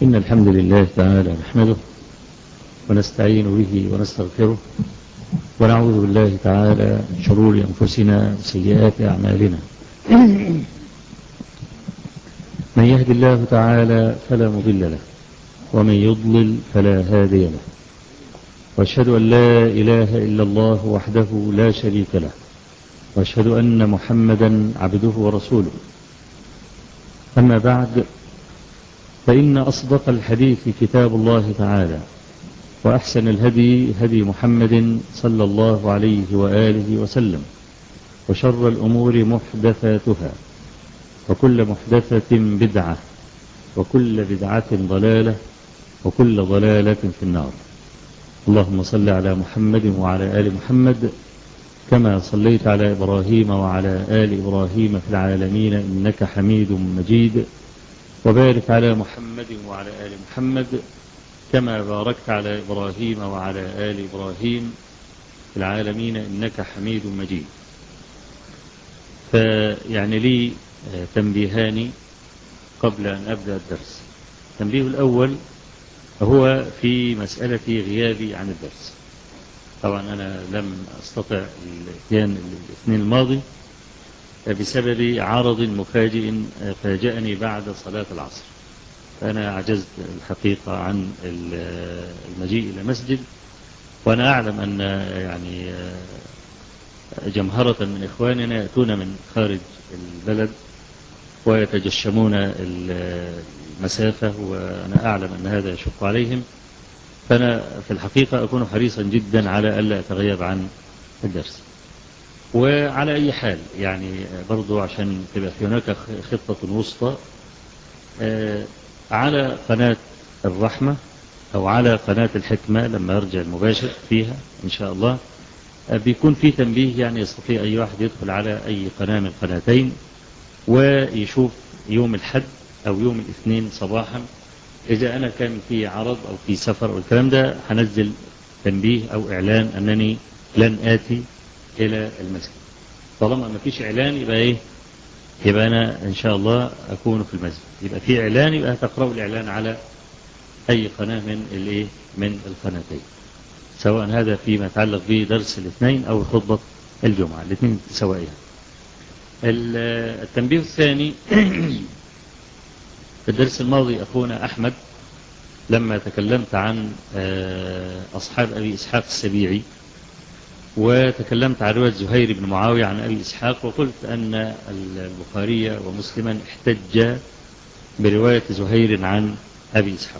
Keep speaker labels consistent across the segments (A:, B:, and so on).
A: إن الحمد لله تعالى نحمده ونستعين به ونستغفره ونعوذ بالله تعالى من شرور أنفسنا وسيئات أعمالنا. من يهد الله تعالى فلا مضل له ومن يضلل فلا هادي له، وأشهد أن لا إله إلا الله وحده لا شريك له، وأشهد أن محمدا عبده ورسوله. أما بعد، فإن أصدق الحديث كتاب الله تعالى، وأحسن الهدي هدي محمد صلى الله عليه وآله وسلم، وشر الأمور محدثاتها، وكل محدثة بدعة، وكل بدعة ضلالة، وكل ضلالة في النار. اللهم صل على محمد وعلى آل محمد كما صليت على إبراهيم وعلى آل إبراهيم في العالمين إنك حميد مجيد، وبارك على محمد وعلى آل محمد كما باركت على إبراهيم وعلى آل إبراهيم في العالمين إنك حميد مجيد. فيعني لي تنبيهان قبل أن أبدأ الدرس. التنبيه الأول هو في مسألة غيابي عن الدرس. طبعا أنا لم أستطع الاتيان الاثنين الماضي بسبب عرض مفاجئ فاجأني بعد صلاة العصر، فأنا عجزت الحقيقة عن المجيء إلى مسجد، وأنا أعلم أن يعني جمهرة من إخواننا يأتون من خارج البلد ويتجشمون المسافة، وأنا أعلم أن هذا يشق عليهم، فأنا في الحقيقة أكون حريصا جدا على ألا أتغيب عن الدرس. وعلى أي حال يعني برضو عشان تبقى في هناك خطة وسطى، على قناة الرحمة أو على قناة الحكمة لما أرجع المباشر فيها إن شاء الله بيكون في تنبيه، يعني يستطيع أي واحد يدخل على أي قناة من القناتين ويشوف يوم الحد أو يوم الاثنين صباحا إذا أنا كان في عرض أو في سفر أو الكلام ده، هنزل تنبيه أو إعلان أنني لن آتي إلى المسجد. طالما ما فيش إعلان يبقى إيه؟ يبقى أنا إن شاء الله أكون في المسجد. يبقى في إعلان، يبقى تقرأوا الإعلان على أي قناة من الإيه؟ من القناتين، سواء هذا فيما يتعلق بدرس الاثنين أو خطبة الجمعة، الاثنين سوائها. التنبيه الثاني في الدرس الماضي أخونا أحمد لما تكلمت عن أصحاب أبي إسحاق السبيعي، وتكلمت عن رواية زهير بن معاوية عن أبي إسحاق، وقلت أن البخاري ومسلما احتج برواية زهير عن أبي إسحاق،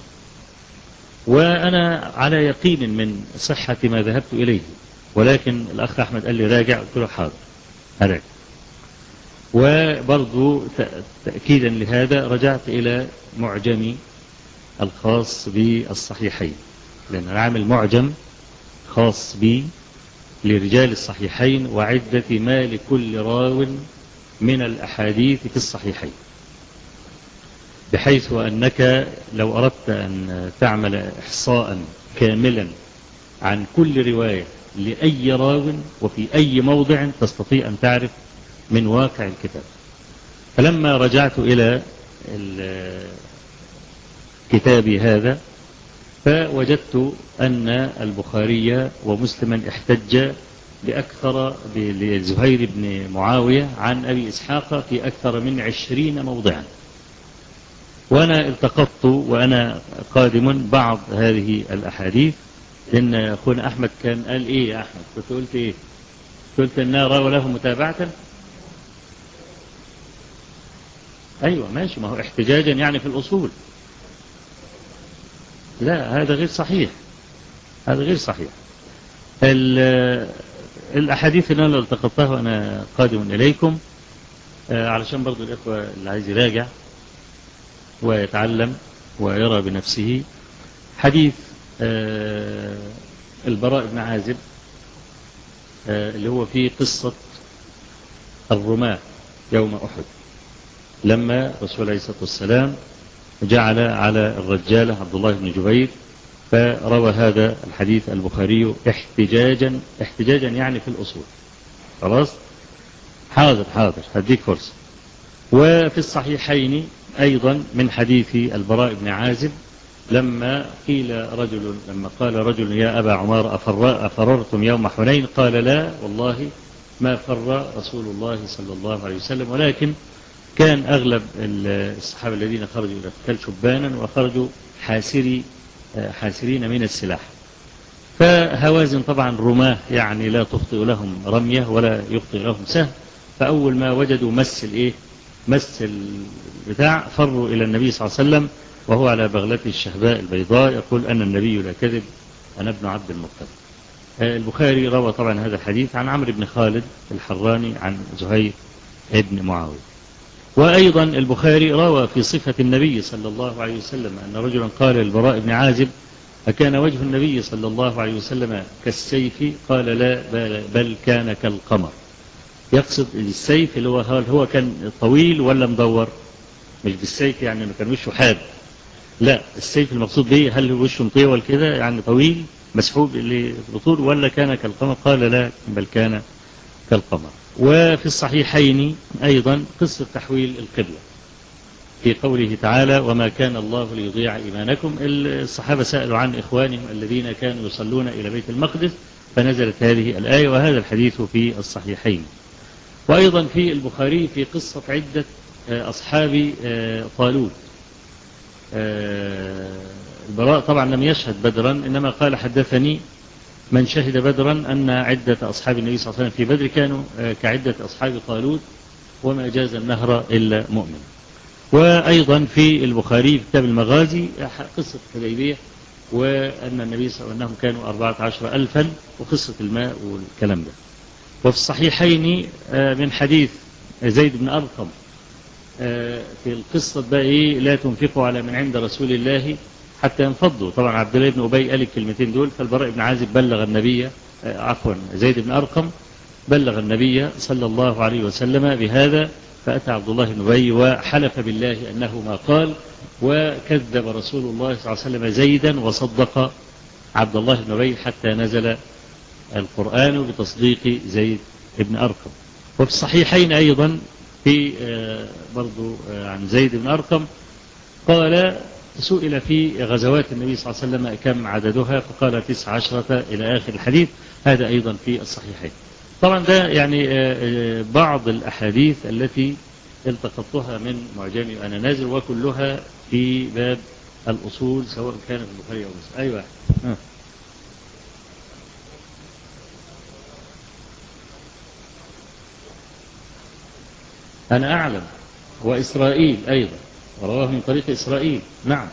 A: وأنا على يقين من صحة ما ذهبت إليه، ولكن الأخ أحمد قال لي راجع، قلت له حاضر هراجع. وبرضو تأكيدا لهذا رجعت إلى معجمي الخاص بالصحيحين، لأن أنا عامل معجم خاص بي لرجال الصحيحين وعدة ما لكل راو من الأحاديث في الصحيحين، بحيث أنك لو أردت أن تعمل إحصاء كاملا عن كل رواية لأي راو وفي أي موضع تستطيع أن تعرف من واقع الكتاب. فلما رجعت إلى كتابي هذا فوجدت أن البخاري ومسلما احتج بأكثر لزهير بن معاوية عن أبي إسحاق في أكثر من 20 موضعا. وأنا التقطت وأنا قادم بعض هذه الأحاديث، لأن أخونا أحمد كان قال إيه يا أحمد؟ كنت قلت إيه؟ قلت أنها روى له متابعة. أيوة ماشي، ما هو احتجاجا يعني في الأصول. لا هذا غير صحيح، هذا غير صحيح. الأحاديث اللي أنا التقطتها وأنا قادم إليكم علشان برضو الإخوة اللي عايز يراجع ويتعلم ويرى بنفسه. حديث البراء بن عازب اللي هو فيه قصة الرماة يوم أحد، لما رسول عليه الصلاة والسلام جعل على الرجالة عبد الله بن جبير، فروى هذا الحديث البخاري احتجاجا يعني في الأصول. خلاص حاضر هديك فرصة. وفي الصحيحين أيضا من حديث البراء بن عازب لما قال رجل يا أبا عمار أفررتم يوم حنين؟ قال لا والله ما فر رسول الله صلى الله عليه وسلم، ولكن كان أغلب الصحابة الذين خرجوا إلى القتال شبانا وخرجوا حاسرين من السلاح. فهوازن طبعا رماه يعني لا تخطئ لهم رمية ولا يخطئ لهم سهم، فأول ما وجدوا مس البتاع فروا إلى النبي صلى الله عليه وسلم وهو على بغلته الشهباء البيضاء يقول أن النبي لا كذب أنا ابن عبد المطلب. البخاري روى طبعا هذا الحديث عن عمرو بن خالد الحراني عن زهير ابن معاوية. وأيضا البخاري روى في صفة النبي صلى الله عليه وسلم أن رجلا قال للبراء بن عازب أكان وجه النبي صلى الله عليه وسلم كالسيف؟ قال لا بل كان كالقمر. يقصد السيف اللي هو كان طويل ولا مدور؟ مش بالسيف يعني انه كان وشه حاد، لا، السيف المقصود به هل وشه مطول كده يعني طويل مسحوب اللي بطول، ولا كان كالقمر؟ قال لا بل كان كالقمر. وفي الصحيحين أيضا قصة تحويل القبلة في قوله تعالى وما كان الله ليضيع إيمانكم. الصحابة سألوا عن إخوانهم الذين كانوا يصلون إلى بيت المقدس فنزلت هذه الآية، وهذا الحديث في الصحيحين. وأيضا في البخاري في قصة عدة أصحاب طالوت. البراء طبعا لم يشهد بدرا، إنما قال حدثني من شهد بدرا أن عدة أصحاب النبي صلى الله عليه وسلم في بدر كانوا كعدة أصحاب طالوت وما جاز النهر إلا مؤمن. وأيضا في البخاري في كتاب المغازي قصة الحديبية وأن النبي صلى الله عليه وسلم أنهم كانوا 14,000 وقصة الماء والكلام ده. وفي الصحيحين من حديث زيد بن أرقم في القصة بقى لا تنفقوا على من عند رسول الله حتى ينفضوا. طبعا عبد الله بن أبي قال الكلمتين دول، فالبراء بن عازب بلغ النبي زيد بن أرقم بلغ النبي صلى الله عليه وسلم بهذا، فأتى عبد الله بن أبي وحلف بالله أنه ما قال، وكذب رسول الله صلى الله عليه وسلم زيدا وصدق عبد الله بن أبي حتى نزل القرآن بتصديق زيد بن أرقم. وفي الصحيحين أيضا في برضو عن زيد بن أرقم قال سئل في غزوات النبي صلى الله عليه وسلم كم عددها فقال 19 إلى آخر الحديث، هذا أيضا في الصحيحين. طبعا ده يعني بعض الأحاديث التي التقطتها من معجمي وأنا نازل، وكلها في باب الأصول سواء كان في البخاري أو مسلم. أيوة أنا أعلم. وإسرائيل أيضا رواه من طريق إسرائيل. نعم.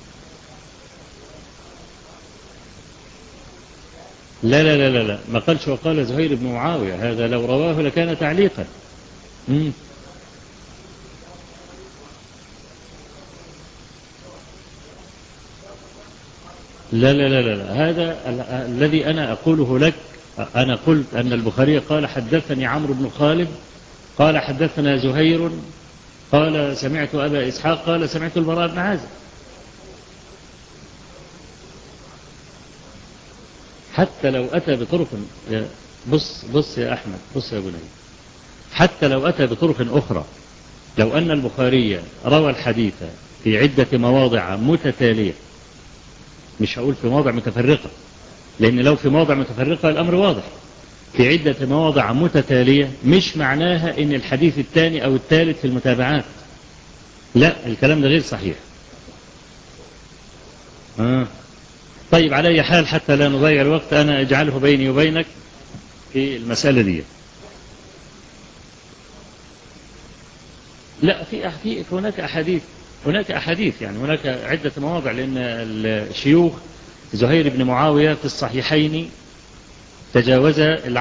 A: لا لا لا لا لا ما قالش وقال زهير بن معاوية، هذا لو رواه لكان تعليقا. لا لا لا لا لا. هذا الذي أنا أقوله لك. أنا قلت أن البخاري قال حدثني عمرو بن خالد قال حدثنا زهير قال سمعت أبا إسحاق قال سمعت البراء بن عازب. حتى لو أتى بطرق بص يا أحمد، بص يا بني، حتى لو أتى بطرق أخرى، لو أن البخاري روى الحديث في عدة مواضع متتالية، مش هقول في مواضع متفرقة، لأن لو في مواضع متفرقة الأمر واضح، في عدة مواضع متتالية مش معناها إن الحديث الثاني أو الثالث في المتابعات، لا، الكلام ده غير صحيح. طيب على أي حال حتى لا نضيع الوقت أنا أجعله بيني وبينك في المسألة دي. لا، في هناك أحاديث يعني هناك عدة مواضع، لأن الشيوخ زهير بن معاوية في الصحيحين تجاوز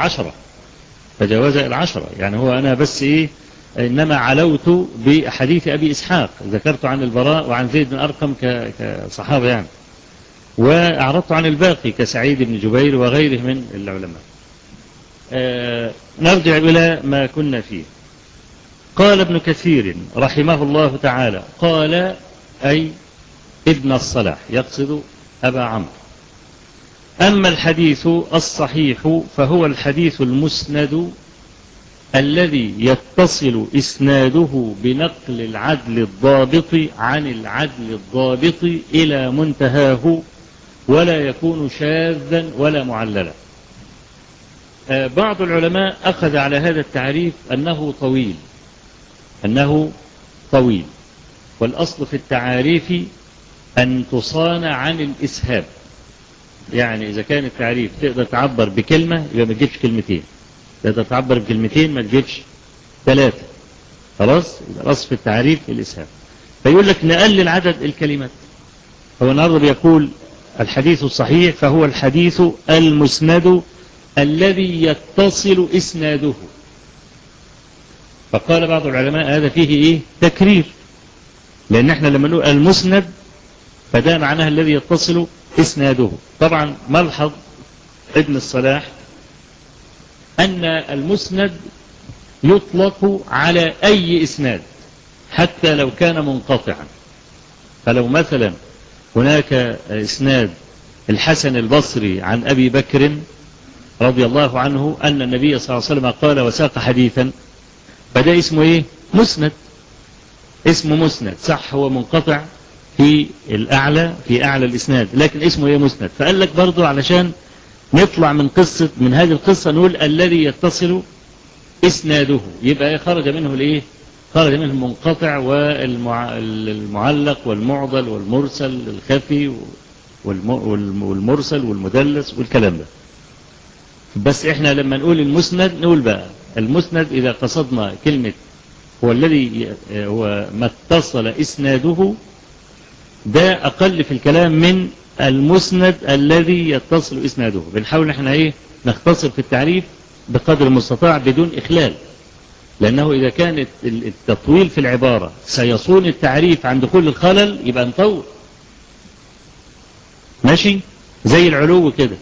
A: العشرة يعني هو أنا بس إنما علوت بحديث أبي إسحاق ذكرت عن البراء وعن زيد بن أرقم كصحابة يعني، وأعرضت عن الباقي كسعيد بن جبير وغيره من العلماء. نرجع إلى ما كنا فيه. قال ابن كثير رحمه الله تعالى قال أي ابن الصلاح يقصد أبا عمرو. أما الحديث الصحيح فهو الحديث المسند الذي يتصل إسناده بنقل العدل الضابط عن العدل الضابط إلى منتهاه ولا يكون شاذا ولا معللا. بعض العلماء أخذ على هذا التعريف أنه طويل، والأصل في التعاريف أن تصان عن الإسهاب. يعني إذا كان التعريف تقدر تعبر بكلمة يبقى ما تجيبش كلمتين، تقدر تعبر بكلمتين ما تجيبش ثلاثة. خلاص، يبقى الأصل في التعريف الإسهاب. فيقول لك نقلل عدد الكلمات. هو النهارده بيقول الحديث الصحيح فهو الحديث المسند الذي يتصل إسناده. فقال بعض العلماء هذا فيه إيه؟ تكرير، لأن احنا لما نقول المسند فده معناها الذي يتصل إسناده. طبعا ملحظ ابن الصلاح أن المسند يطلق على أي إسناد حتى لو كان منقطعا. فلو مثلا هناك إسناد الحسن البصري عن أبي بكر رضي الله عنه أن النبي صلى الله عليه وسلم قال وساق حديثا، فده اسمه إيه؟ مسند. اسمه مسند، صح هو منقطع في أعلى الإسناد، لكن اسمه إيه؟ مسند. فقال لك برضو علشان نطلع من هذه القصة نقول الذي يتصل إسناده، يبقى خرج منه الإيه؟ خرج منه المنقطع والمعلق والمعضل والمرسل الخفي والمرسل والمدلس والكلام ده. بس احنا لما نقول المسند نقول بقى المسند إذا قصدنا كلمة هو الذي هو ما اتصل إسناده، ده أقل في الكلام من المسند الذي يتصل إسناده. بنحاول احنا ايه نختصر في التعريف بقدر المستطاع بدون إخلال، لأنه إذا كان التطويل في العبارة سيصون التعريف عن دخول الخلل يبقى نطول. ماشي، زي العلو كده.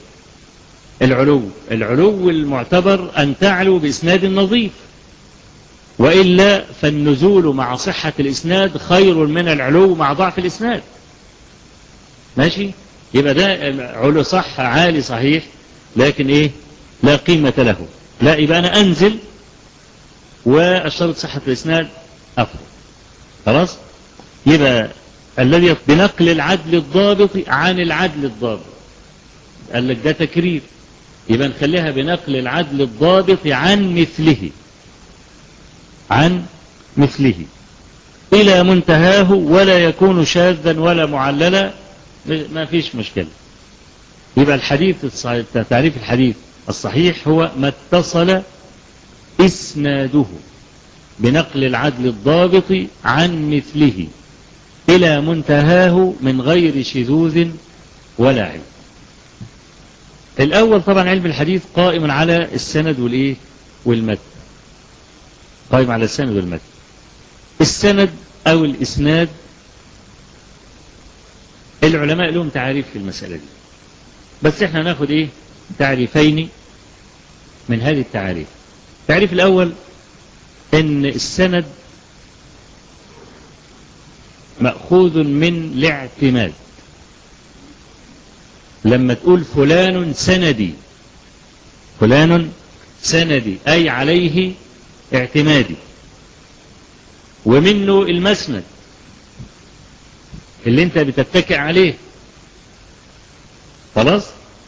A: العلو المعتبر أن تعلو بإسناد نظيف، وإلا فالنزول مع صحة الإسناد خير من العلو مع ضعف الإسناد. ماشي، يبقى ده علو صح عالي صحيح، لكن إيه لا قيمة له. لا، يبقى أنا أنزل وأشترط صحة الإسناد أفضل. خلاص، يبقى الذي بنقل العدل الضابط عن العدل الضابط، قال لك ده تكرير، يبقى نخليها بنقل العدل الضابط عن مثله إلى منتهاه ولا يكون شاذا ولا معللا، ما فيش مشكلة. يبقى الحديث الصحيح، تعريف الحديث الصحيح هو ما اتصل إسناده بنقل العدل الضابط عن مثله إلى منتهاه من غير شذوذ ولا علم. الأول طبعا علم الحديث قائم على السند والإيه والمتن، قائم على السند والمتن. السند أو الإسناد العلماء لهم تعريف في المسألة دي، بس احنا ناخد إيه تعريفين من هذه التعريف. التعريف الأول إن السند مأخوذ من الاعتماد. لما تقول فلان سندي أي عليه اعتمادي، ومنه المسند اللي انت بتتكئ عليه. خلاص،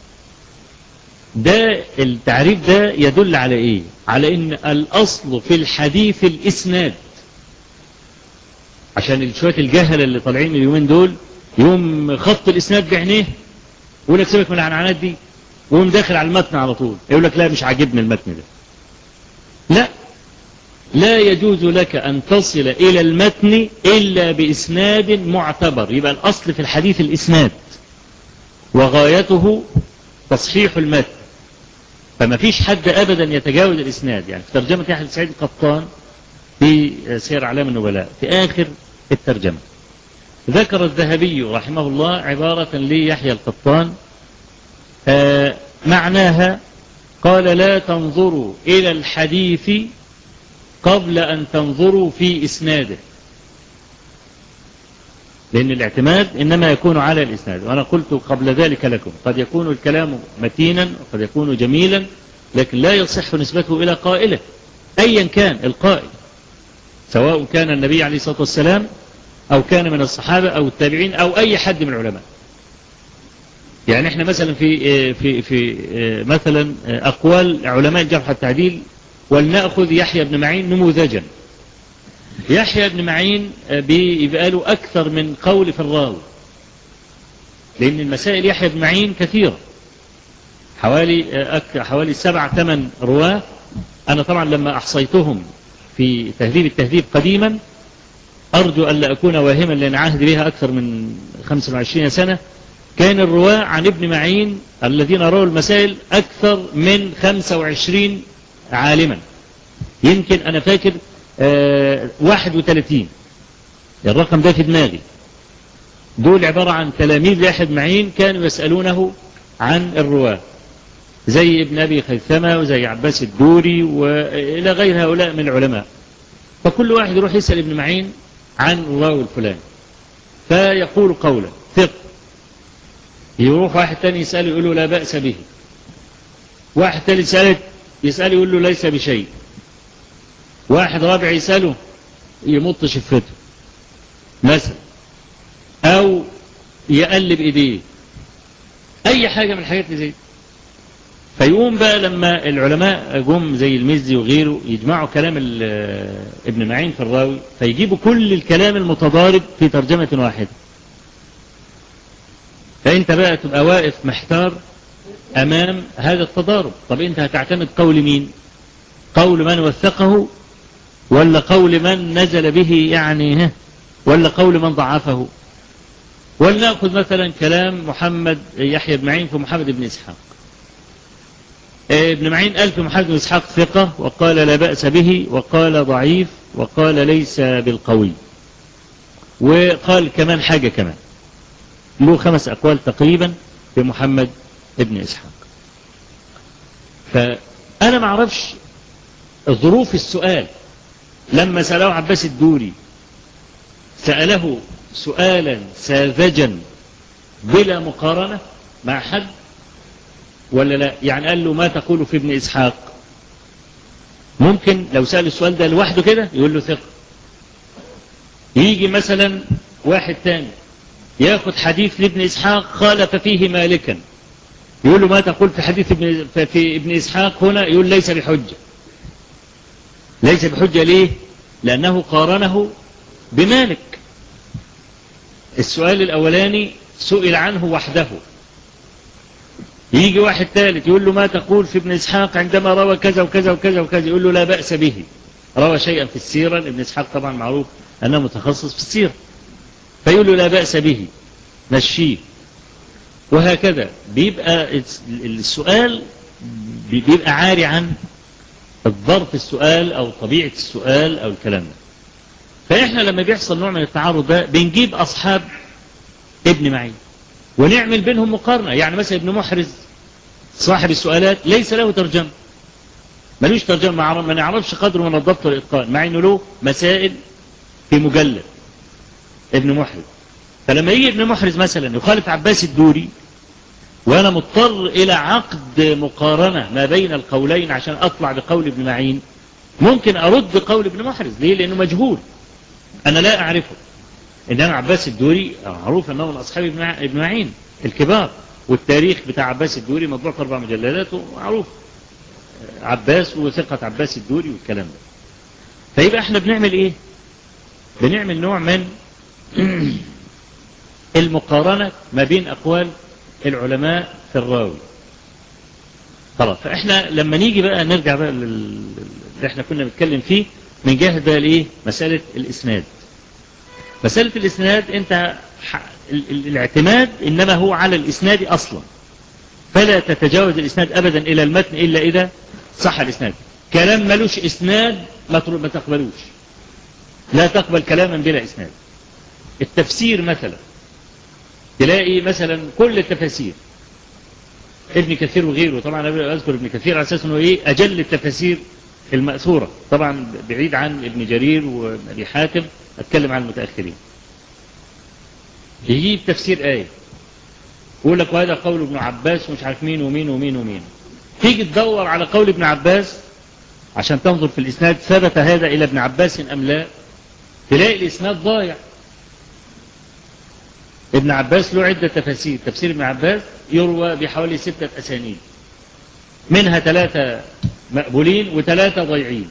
A: ده التعريف ده يدل على ايه؟ على ان الاصل في الحديث الاسناد. عشان شوية الجهل اللي طالعين اليومين دول يوم خط الاسناد بعينيه يقول لك سيبك من العنعنات دي، ويقوم داخل على المتن على طول يقول لك لا مش عاجبني المتن ده. لا يجوز لك أن تصل إلى المتن إلا بإسناد معتبر. يبقى الأصل في الحديث الإسناد وغايته تصحيح المتن، فما فيش حد أبدا يتجاوز الإسناد. يعني في ترجمة يحيى بن سعيد القطان في سير أعلام النبلاء في آخر الترجمة ذكر الذهبي رحمه الله عبارة ليحيى القطان معناها قال لا تنظروا إلى الحديث قبل أن تنظروا في إسناده، لأن الاعتماد إنما يكون على الإسناد. وأنا قلت قبل ذلك لكم قد يكون الكلام متينا وقد يكون جميلا، لكن لا يصح نسبته إلى قائله. أيا كان القائل، سواء كان النبي عليه الصلاة والسلام أو كان من الصحابة أو التابعين أو أي حد من العلماء. يعني احنا مثلا في مثلا أقوال علماء الجرح والتعديل، ولنأخذ يحيى بن معين نموذجا. يحيى بن معين بيبقى له أكثر من قول في الراوي، لأن المسائل يحيى بن معين كثيرة، حوالي 7-8 رواة. أنا طبعا لما أحصيتهم في تهذيب التهذيب قديما، أرجو أن لا أكون واهما لأن عهد بها أكثر من 25 سنة، كان الرواة عن ابن معين الذين رووا المسائل أكثر من 25 عالما. يمكن أنا فاكر 31 الرقم ده في دماغي. دول عبارة عن تلاميذ يحيى بن معين كانوا يسألونه عن الرواة، زي ابن أبي خيثمة وزي عباس الدوري وإلى غير هؤلاء من العلماء. فكل واحد يروح يسأل ابن معين عن الراوي الفلاني فيقول قولا ثق، يروح واحد تاني يسأله يقول له لا بأس به، واحد ثالث يسأله يقول له ليس بشيء، واحد رابع يسأله يمط شفته مثلا، أو يقلب إيديه، أي حاجة من الحاجات اللي زي. فيقوم بقى لما العلماء جم زي المزي وغيره يجمعوا كلام ابن معين في الراوي، فيجيبوا كل الكلام المتضارب في ترجمة واحدة. فأنت بقى تبقى واقف محتار أمام هذا التضارب. طب أنت هتعتمد قول مين؟ قول من وثقه، ولا قول من نزل به يعني، ولا قول من ضعفه؟ ولنأخذ مثلا كلام محمد يحيى بن معين في محمد بن إسحاق. ابن معين قال في محمد بن إسحاق ثقة، وقال لا بأس به، وقال ضعيف، وقال ليس بالقوي، وقال كمان حاجة كمان، له 5 أقوال تقريبا في محمد بن إسحاق. فأنا ما أعرفش ظروف السؤال. لما سأله عباس الدوري سأله سؤالا ساذجا بلا مقارنة مع حد ولا لا؟ يعني قال له ما تقول في ابن إسحاق؟ ممكن لو سأل السؤال ده لوحده كده يقول له ثقة. يجي مثلا واحد تاني ياخد حديث لابن إسحاق خالف فيه مالكا، يقول له ما تقول في حديث في ابن إسحاق هنا؟ يقول ليس بحجة. ليس بحجة ليه؟ لأنه قارنه بمالك. السؤال الأولاني سئل عنه وحده. يجي واحد ثالث يقول له ما تقول في ابن إسحاق عندما روى كذا وكذا وكذا وكذا؟ يقول له لا بأس به، روى شيئا في السيرة. ابن إسحاق طبعا معروف أنه متخصص في السيرة، فيقول له لا بأس به مشيه. وهكذا بيبقى السؤال بيبقى عاري عن الظرف السؤال أو طبيعة السؤال أو الكلام ده. فإحنا لما بيحصل نوع من التعارض ده بنجيب أصحاب ابن معين ونعمل بينهم مقارنة. يعني مثلا ابن محرز صاحب السؤالات ليس له ترجمة، ملوش ترجمة، ما نعرفش قدره من الضبط والإتقان، مع إنه له مسائل في مجلد ابن محرز. فلما يجي ابن محرز مثلا يخالف عباس الدوري وأنا مضطر إلى عقد مقارنة ما بين القولين عشان أطلع بقول ابن معين، ممكن أرد بقول ابن محرز. ليه؟ لأنه مجهول، أنا لا أعرفه. إنما عباس الدوري معروف أنه من أصحاب ابن معين الكبار، والتاريخ بتاع عباس الدوري مطبوع في 4 مجلدات ومعروف عباس وثقة عباس الدوري والكلام ده. فيبقى احنا بنعمل ايه؟ بنعمل نوع من المقارنة ما بين أقوال العلماء في الراوي. خلاص. فاحنا لما نيجي بقى نرجع بقى اللي احنا كنا بنتكلم فيه، من جهة بقى الايه؟ مسألة الإسناد. مسألة الإسناد انت الاعتماد إنما هو على الإسناد أصلا، فلا تتجاوز الإسناد أبدا إلى المتن إلا إذا صح الإسناد. كلام ملوش إسناد ما تقبلوش، لا تقبل كلاما بلا إسناد. التفسير مثلا تلاقي مثلا كل التفاسير ابن كثير وغيره، طبعا أنا أذكر ابن كثير على أساس أنه إيه أجل التفاسير المأثورة، طبعا بعيد عن ابن جرير وابي حاتم، أتكلم عن المتأخرين. يجيب تفسير آية يقول لك وهذا قول ابن عباس ومش عارف مين ومين ومين ومين. تيجي تدور على قول ابن عباس عشان تنظر في الإسناد ثبت هذا إلى ابن عباس أم لا، تلاقي الإسناد ضايع. ابن عباس له عدة تفاسير. تفسير ابن عباس يروى بحوالي 6 أسانيد، منها 3 مقبولين و3 ضيعين.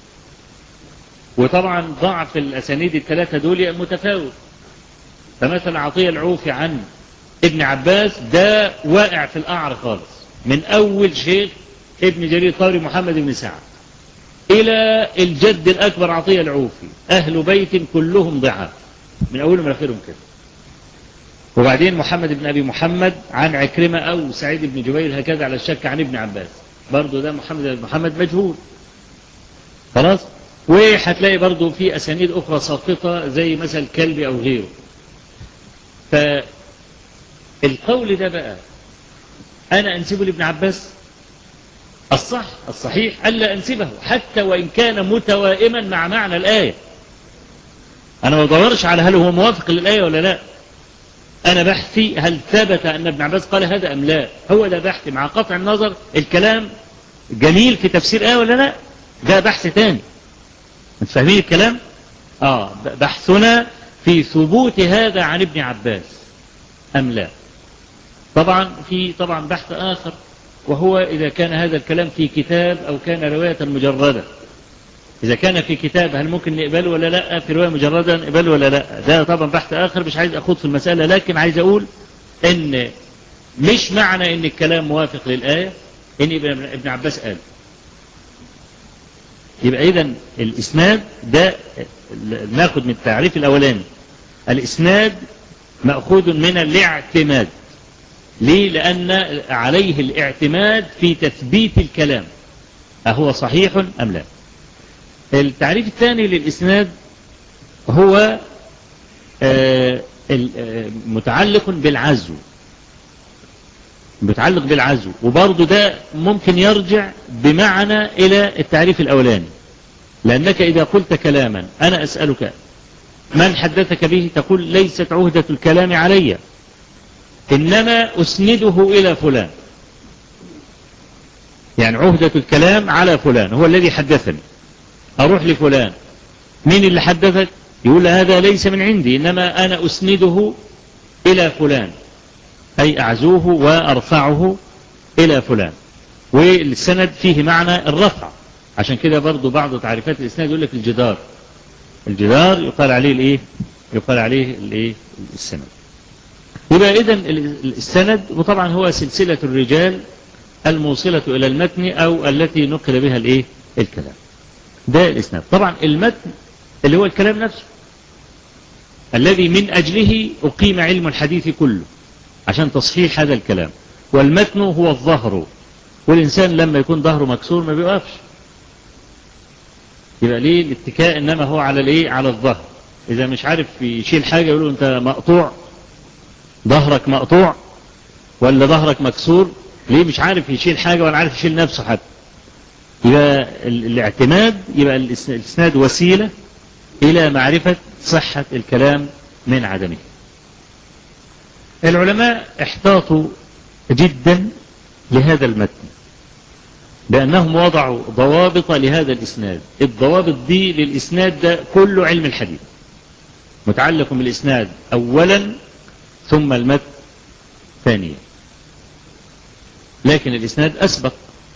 A: وطبعا ضعف الأسانيد ال3 دول متفاوت. فمثلا عطية العوفي عن ابن عباس ده واقع في القعر خالص، من أول شيخ ابن جرير الطبري محمد بن سعد إلى الجد الأكبر عطية العوفي، أهل بيت كلهم ضعاف من أولهم لآخرهم كده. وبعدين محمد بن أبي محمد عن عكرمة أو سعيد بن جبير هكذا على الشك عن ابن عباس، برضو ده محمد بن محمد مجهول خلاص. وهتلاقي برضو في أسانيد أخرى ساقطة زي مثل كلبي أو غيره. فالقول ده بقى أنا أنسبه لابن عباس؟ الصحيح ألا أنسبه، حتى وإن كان متوائما مع معنى الآية. أنا ما بدورش على هل هو موافق للآية ولا لا، أنا بحثي هل ثبت أن ابن عباس قال هذا أم لا. هو ده بحثي، مع قطع النظر الكلام جميل في تفسير آية ولا لا، ده بحث تاني. انت فاهمين الكلام؟ بحثنا في ثبوت هذا عن ابن عباس أم لا. طبعا في بحث آخر، وهو إذا كان هذا الكلام في كتاب أو كان رواية مجردة. إذا كان في كتاب هل ممكن نقبله ولا لا، في رواية مجردة نقبله ولا لا، ده طبعا بحث آخر مش عايز أخوض في المسألة. لكن عايز أقول إن مش معنى إن الكلام موافق للآية إن ابن عباس قال. يبقى إذن الإسناد ده ناخد من التعريف الأولاني، الإسناد مأخوذ من الاعتماد. ليه؟ لأن عليه الاعتماد في تثبيت الكلام أهو صحيح أم لا. التعريف الثاني للإسناد هو متعلق بالعزو، وبرضه ده ممكن يرجع بمعنى إلى التعريف الأولاني. لأنك إذا قلت كلاما أنا أسألك من حدثك به، تقول ليست عهدة الكلام علي، إنما أسنده إلى فلان. يعني عهدة الكلام على فلان هو الذي حدثني، أروح لفلان، مين اللي حدثك؟ يقول هذا ليس من عندي، إنما أنا أسنده إلى فلان، أي أعزوه وأرفعه إلى فلان. والسند فيه معنى الرفع. عشان كده برضو بعض تعريفات الإسناد يقول لك الجدار يقال عليه الإيه؟ يقال عليه الإيه؟ السند. يبقى إذن السند، وطبعا هو سلسلة الرجال الموصلة إلى المتن أو التي نقل بها الإيه؟ الكلام. ده الإسناد. طبعا المتن اللي هو الكلام نفسه الذي من أجله أقيم علم الحديث كله عشان تصحيح هذا الكلام. والمتن هو الظهر، والإنسان لما يكون ظهره مكسور ما بيوقفش، يبقى ليه الاتكاء إنما هو على الإيه؟ على الظهر. إذا مش عارف يشيل حاجة يقولوا أنت مقطوع، ظهرك مقطوع ولا ظهرك مكسور. ليه؟ مش عارف يشيل حاجة ولا عارف يشيل نفسه حتى. يبقى الاعتماد، يبقى الإسناد وسيلة إلى معرفة صحة الكلام من عدمه. العلماء احتاطوا جدا لهذا المتن بأنهم وضعوا ضوابط لهذا الإسناد. الضوابط دي للإسناد ده كله علم الحديث متعلق بالإسناد أولا ثم المتن ثانيا، لكن الإسناد أسبق.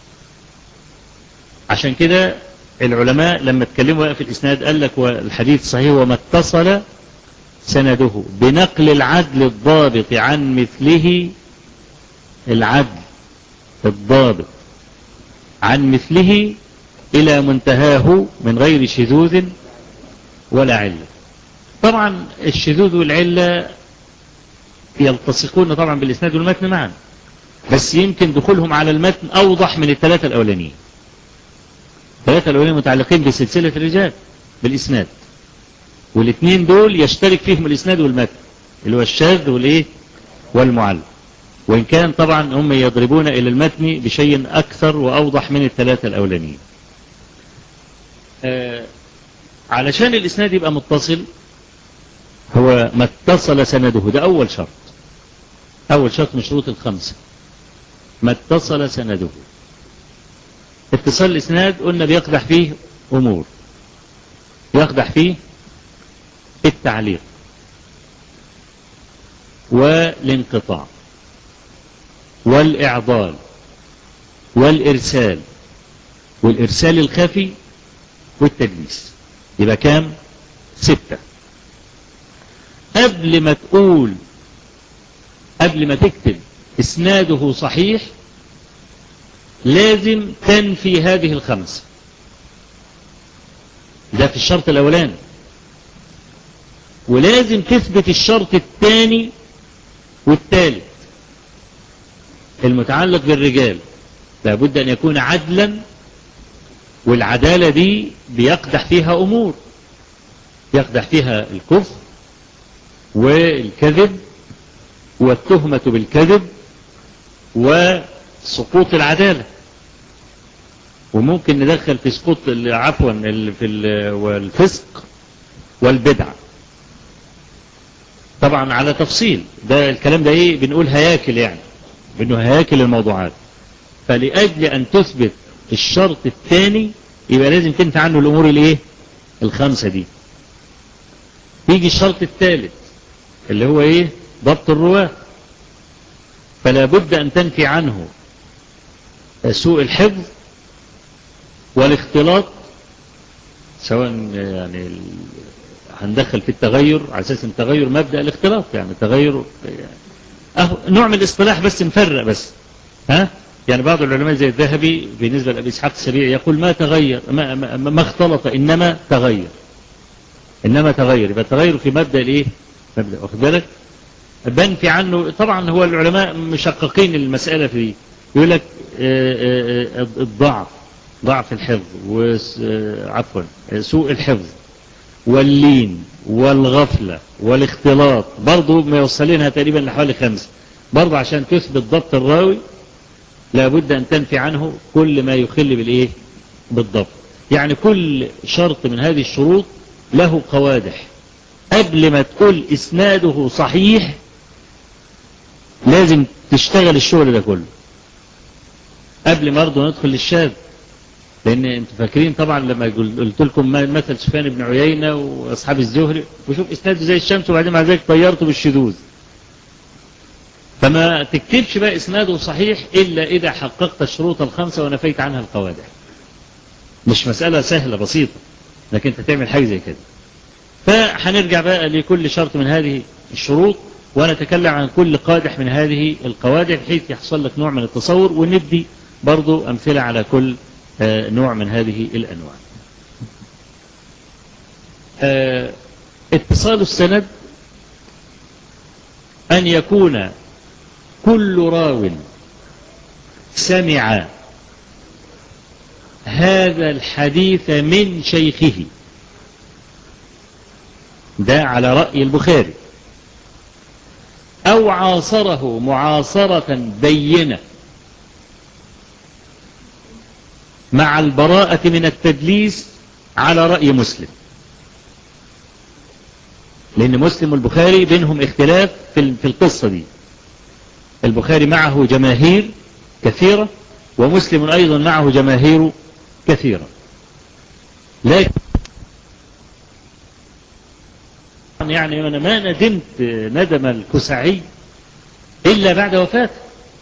A: عشان كده العلماء لما اتكلموا في الإسناد قال لك والحديث صحيح وما اتصل سنده بنقل العدل الضابط عن مثله، العدل الضابط عن مثله إلى منتهاه من غير شذوذ ولا علة. طبعا الشذوذ والعلة يلتصقون طبعا بالإسناد والمتن معا، بس يمكن دخولهم على المتن أوضح من الثلاثة الأولانيين. الثلاثة الأولانيين متعلقين بسلسلة الرجال بالإسناد، والاثنين دول يشترك فيهم الإسناد والمتن اللي هو الشاذ والإيه والمعل، وإن كان طبعا هم يضربون إلى المتن بشيء أكثر وأوضح من الثلاثة الأولانيين. علشان الإسناد يبقى متصل هو ما اتصل سنده، ده أول شرط، أول شرط من شروط الخمسة، ما اتصل سنده. اتصال الإسناد قلنا بيقدح فيه أمور، يقدح فيه التعليق والانقطاع والإعضال والإرسال والإرسال الخفي والتدليس. يبقى كام؟ 6. قبل ما تكتب إسناده صحيح لازم تنفي هذه الخمسة. ده في الشرط الأولاني. ولازم تثبت الشرط الثاني والثالث المتعلق بالرجال، لابد أن يكون عدلا، والعدالة دي بيقدح فيها أمور، يقدح فيها الكفر والكذب والتهمة بالكذب وسقوط العدالة. وممكن ندخل في سقوط عفوا والفسق والبدعة طبعا على تفصيل. ده الكلام ده ايه بنقول هياكل، يعني بانه هياكل الموضوعات. فلأجل أن تثبت الشرط الثاني يبقى لازم تنفي عنه الأمور الايه الخمسة دي. يجي الشرط الثالث اللي هو ايه ضبط الرواة، فلا بد أن تنفي عنه سوء الحفظ والاختلاط، سواء يعني هندخل في التغير على أساس التغير مبدأ الاختلاط، يعني التغير نوع من الاصطلاح بس نفرق بس. يعني بعض العلماء زي الذهبي بالنسبة لأبي إسحاق السبيعي يقول ما تغير ما اختلط إنما تغير، إنما تغير. يبقى التغير في مبدأ الإيه مبدأ، واخد بالك. بنفي عنه طبعا. هو العلماء مشققين المسألة في يقول لك الضعف، ضعف الحفظ عفوا سوء الحفظ واللين والغفلة والاختلاط، برضو ما يوصلينها تقريبا لحوالي 5. برضو عشان تثبت ضبط الراوي لابد أن تنفي عنه كل ما يخل بالإيه بالضبط. يعني كل شرط من هذه الشروط له قوادح. قبل ما تقول إسناده صحيح لازم تشتغل الشغل ده كله قبل ما برضه ندخل للشاذ. لأن أنتم فاكرين طبعا لما قلت لكم مثل سفيان بن عيينة وأصحاب الزهري، وشوف إسناده زي الشمس وبعدين مع ذلك طيرته بالشذوذ. فما تكتبش بقى إسناده صحيح إلا إذا حققت الشروط الخمسة ونفيت عنها القوادح. مش مسألة سهلة بسيطة لكن أنت تعمل حاجة زي كده. فهنرجع بقى لكل شرط من هذه الشروط ونتكلم عن كل قادح من هذه القوادح بحيث يحصل لك نوع من التصور، وندي برضو أمثلة على كل نوع من هذه الأنواع. اتصال السند أن يكون كل راو سمع هذا الحديث من شيخه، ده على رأي البخاري، أو عاصره معاصرة بينة مع البراءة من التدليس على رأي مسلم. لأن مسلم والبخاري بينهم اختلاف في القصة دي. البخاري معه جماهير كثيرة ومسلم أيضا معه جماهير كثيرة، لكن يعني أنا ما ندمت ندم الكسعي إلا بعد وفاته.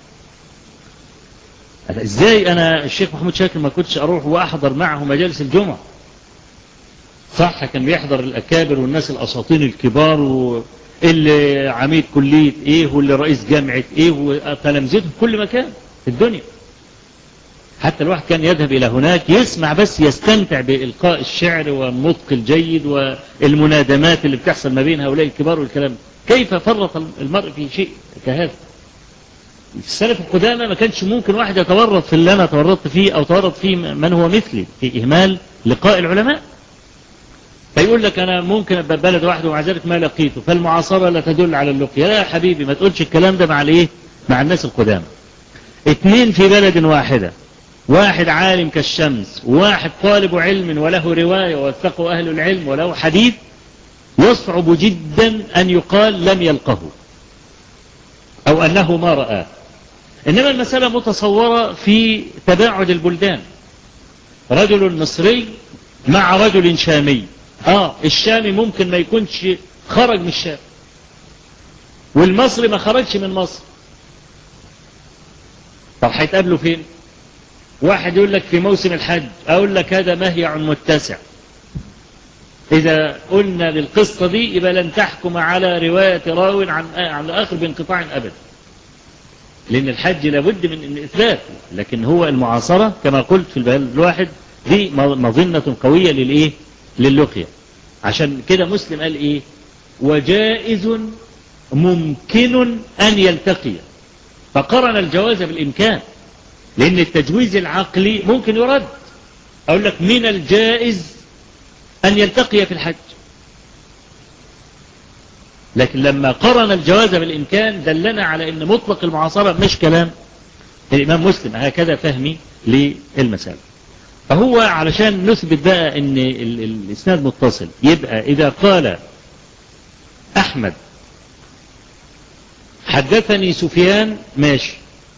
A: إزاي أنا الشيخ محمود شاكر ما كنتش أروح وأحضر معه مجالس الجمعة؟ صح كان بيحضر الأكابر والناس الأساطين الكبار واللي عميد كلية إيه واللي رئيس جامعة إيه وتلامذته في كل مكان في الدنيا. حتى الواحد كان يذهب إلى هناك يسمع بس يستمتع بإلقاء الشعر والنطق الجيد والمنادمات اللي بتحصل ما بين هؤلاء الكبار والكلام. كيف فرط المرء في شيء كهذا؟ في السلف القدامى ما كانش ممكن واحد يتورط في اللي أنا تورطت فيه أو تورط فيه من هو مثلي في إهمال لقاء العلماء. فيقول لك أنا ممكن أبقى بلد واحد ومع ذلك ما لقيته، فالمعاصرة لا تدل على اللقيا. لا يا حبيبي ما تقولش الكلام ده مع الإيه؟ مع الناس القدامى. 2 في بلد واحدة، واحد عالم كالشمس وواحد طالب علم وله رواية ووثقه أهل العلم وله حديث، يصعب جدا أن يقال لم يلقه أو أنه ما رآه. إنما المسألة متصورة في تباعد البلدان. رجل مصري مع رجل شامي، الشامي ممكن ما يكونش خرج من الشام، والمصري ما خرجش من مصر. طب هيتقابلوا فين؟ واحد يقول لك في موسم الحج، اقول لك هذا مهيع متسع. اذا قلنا للقصة دي يبقى لن تحكم على رواية راو عن الاخر بانقطاع ابدا، لان الحج لابد من الاثبات. لكن هو المعاصرة كما قلت في البيان الواحد دي مظنة قوية للايه؟ للقية. عشان كده مسلم قال ايه؟ وجائز ممكن ان يلتقي، فقرن الجواز بالامكان، لان التجويز العقلي ممكن يرد. اقول لك من الجائز ان يلتقي في الحج، لكن لما قرن الجواز بالامكان دلنا على ان مطلق المعاصرة مش كلام الامام مسلم. هكذا فهمي للمسألة. فهو علشان نثبت بقى ان الاسناد متصل، يبقى اذا قال احمد حدثني سفيان ماشي،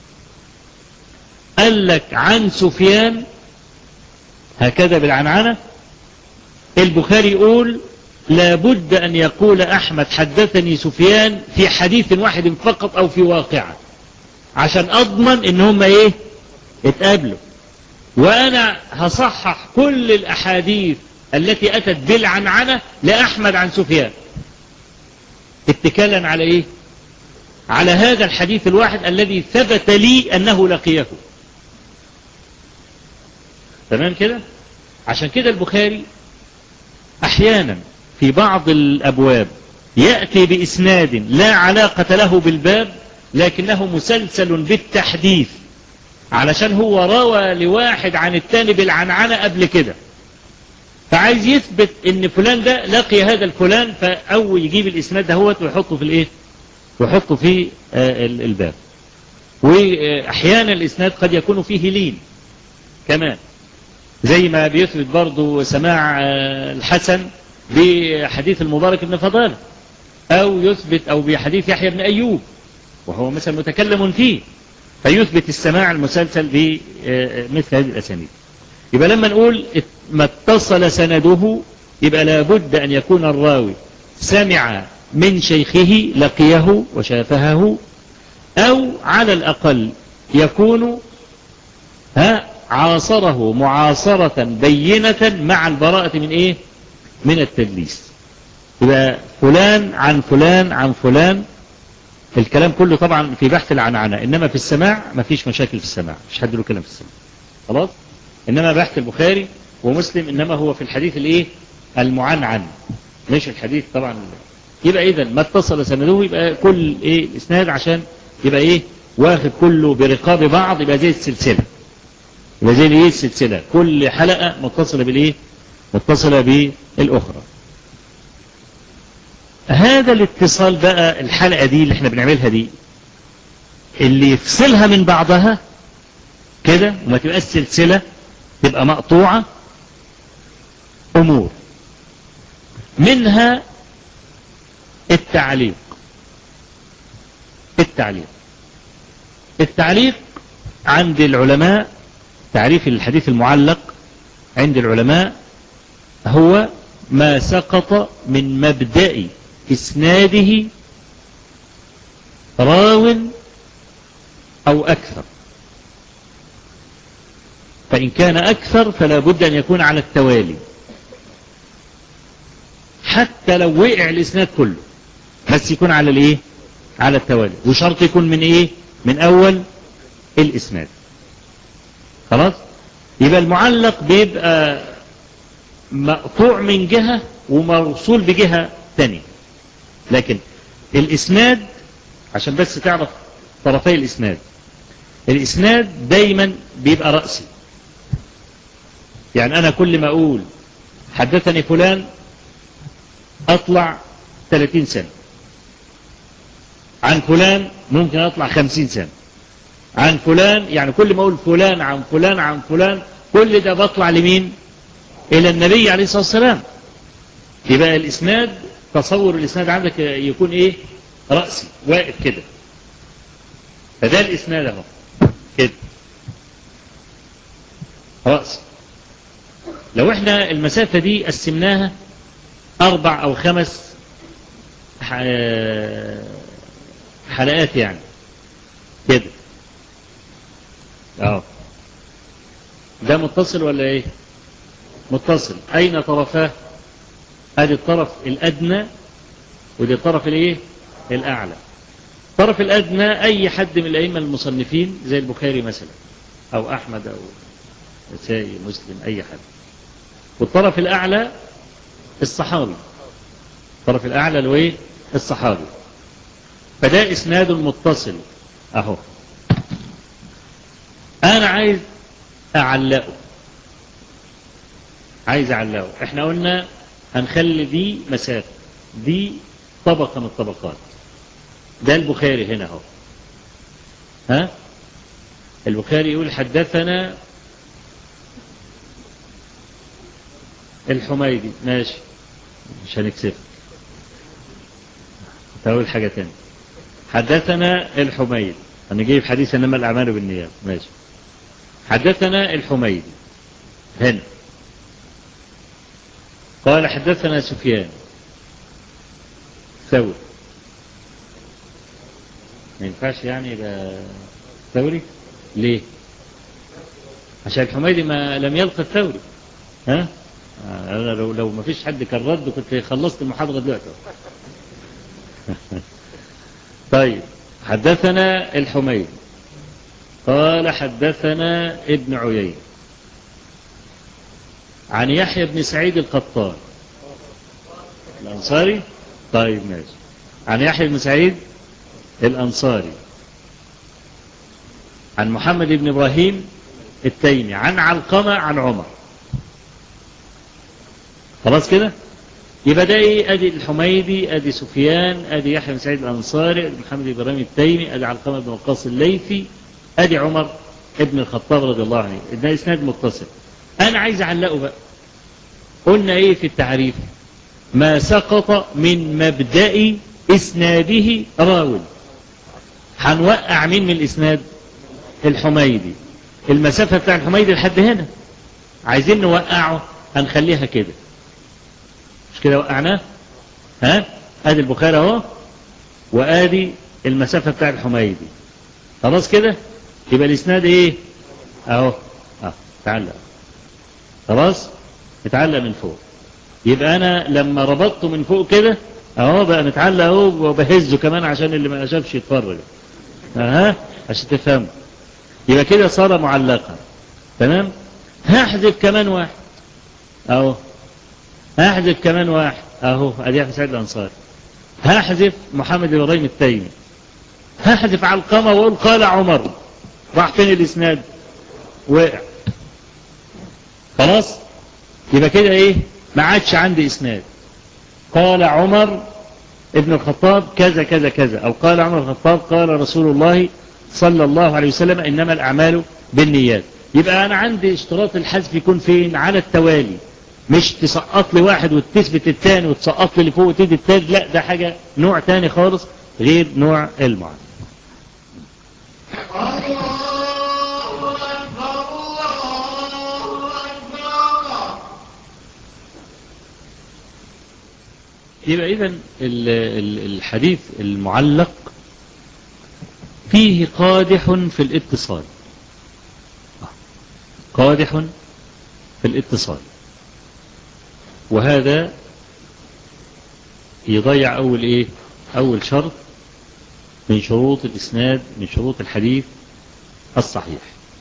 A: قال لك عن سفيان هكذا بالعنعنة، البخاري يقول لابد ان يقول احمد حدثني سفيان في حديث واحد فقط او في واقعة، عشان اضمن ان هم ايه؟ اتقابلوا. وانا هصحح كل الاحاديث التي اتت بالعنعنة لاحمد عن سفيان، اتكالا على ايه؟ على هذا الحديث الواحد الذي ثبت لي انه لقيه. تمام كده؟ عشان كده البخاري احيانا في بعض الابواب يأتي باسناد لا علاقة له بالباب، لكنه مسلسل بالتحديث، علشان هو روى لواحد عن التاني بالعنعنة قبل كده، فعايز يثبت ان فلان ده لقي هذا الفلان، فأو يجيب الاسناد دهوت ويحطه في الايه؟ ويحطه في الباب. واحيانا الاسناد قد يكون فيه لين كمان، زي ما بيثبت برضو سماع الحسن بحديث المبارك بن فضالة، او يثبت او بحديث يحيى بن ايوب وهو مثلا متكلم فيه، فيثبت السماع المسلسل بمثل هذه الاسانيد. يبقى لما نقول ما اتصل سنده يبقى لابد ان يكون الراوي سمع من شيخه لقيه وشافهه، او على الاقل يكون عاصره معاصرة بينة مع البراءة من ايه؟ من التدليس. يبقى فلان عن فلان عن فلان، الكلام كله طبعا في بحث العنعنة، انما في السماع ما فيش مشاكل في السماع، مش حد له كلام في السماع خلاص. انما بحث البخاري ومسلم انما هو في الحديث الايه؟ المعنعن، مش الحديث طبعا. يبقى اذا ما اتصل سنده يبقى كل ايه الاسناد، عشان يبقى ايه؟ واخد كله برقاب بعض، يبقى زي السلسلة، يبقى زي الايه؟ السلسلة، كل حلقة متصلة بالايه؟ متصلة بالاخرى. هذا الاتصال بقى، الحلقة دي اللي احنا بنعملها دي، اللي يفصلها من بعضها كده وما تبقاش سلسلة، تبقى مقطوعة، امور منها التعليق. التعليق عند العلماء، تعريف الحديث المعلق عند العلماء هو ما سقط من مبدأ إسناده راو أو أكثر، فإن كان أكثر فلا بد أن يكون على التوالي، حتى لو وقع الإسناد كله بس يكون على الإيه؟ على التوالي، وشرط يكون من إيه؟ من أول الإسناد. خلاص؟ يبقى المعلق بيبقى مقطوع من جهة وموصول بجهة تانية، لكن الإسناد عشان بس تعرف طرفي الإسناد دايما بيبقى رأسي. يعني أنا كل ما أقول حدثني فلان أطلع 30 سنة، عن فلان ممكن أطلع 50 سنة، عن فلان، يعني كل ما أقول فلان عن فلان عن فلان، كل ده بطلع لمين؟ إلى النبي عليه الصلاة والسلام. يبقى الإسناد، تصور الإسناد عندك يكون إيه؟ رأسي واقف كده، فده الإسناد اهو كده رأسي. لو احنا المسافة دي قسمناها 4 أو 5 حلقات يعني كده، ده متصل ولا ايه؟ متصل. اين طرفاه؟ ادي الطرف الادنى ودي الطرف الايه؟ الاعلى. الطرف الادنى اي حد من الائمه المصنفين زي البخاري مثلا او احمد او نسائي مسلم اي حد. والطرف الاعلى الصحابي، الطرف الاعلى اللي هو ايه؟ الصحابي. فده اسناد متصل اهو. انا عايز اعلقه، احنا قلنا هنخلي دي مسافة، دي طبقة من الطبقات. ده البخاري هنا اهو، ها البخاري يقول حدثنا الحميدي، ماشي مش هنكسف، تقول حاجة تانية. حدثنا الحميدي، انا جايب حديث انما الاعمال بالنيات، ماشي. حدثنا الحميدي هنا قال حدثنا سفيان ثوري، ما ينفعش يعني يبقى ثوري ليه؟ عشان الحميدي ما لم يلقى الثوري، ها؟ أنا لو ما فيش حد كان رد كنت خلصت المحاضرة دلوقتي. طيب حدثنا الحميدي قال حدثنا ابن عيينة عن يحيى بن سعيد القطان الأنصاري. طيب ماشي، عن يحيى بن سعيد الأنصاري عن محمد بن إبراهيم التيمي عن علقمة عن عمر. خلاص كده، يبقى ده ايه؟ ادي الحميدي، ادي سفيان، ادي يحيى بن سعيد الانصاري، ادي محمد بن ابراهيم التيمي، ادي علقمة بن وقاص الليثي، ادي عمر ابن الخطاب رضي الله عنه. ده اسناد متصل. انا عايز اعلقه بقى. قلنا ايه في التعريف؟ ما سقط من مبدأ اسناده راو. هنوقع مين من الاسناد؟ الحميدي. المسافة بتاع الحميدي لحد هنا، عايزين نوقعه، هنخليها كده، مش كده وقعناه؟ ها ادي البخاري اهو، وادي المسافة بتاع الحميدي. خلاص كده، يبقى الاسناد ايه اهو، تعلق. خلاص اتعلق من فوق. يبقى انا لما ربطته من فوق كده اهو بقى متعلق اهو، وبهزه كمان عشان اللي ما شافش يتفرج، عشان تفهموا. يبقى كده صار معلقا، تمام. هحذف كمان واحد اهو، هحذف كمان واحد اهو، ادي احمد سعيد الانصاري. هحذف محمد بن ابراهيم التيمي. هحذف علقمة واقول قال عمر. راح فين الاسناد؟ وقع. خلاص، يبقى كده ايه؟ ما عادش عندي اسناد. قال عمر ابن الخطاب كذا كذا كذا، او قال عمر الخطاب قال رسول الله صلى الله عليه وسلم انما الاعمال بالنيات. يبقى انا عندي اشتراط الحذف يكون فين؟ على التوالي، مش تسقط لي واحد وتثبت الثاني وتسقط لي اللي فوق وتدي الثالث، لا ده حاجة نوع تاني خالص غير نوع المعنى. يبقى إذن الحديث المعلق فيه قادح في الاتصال، قادح في الاتصال، وهذا يضيع أول إيه؟ أول شرط من شروط الإسناد، من شروط الحديث الصحيح.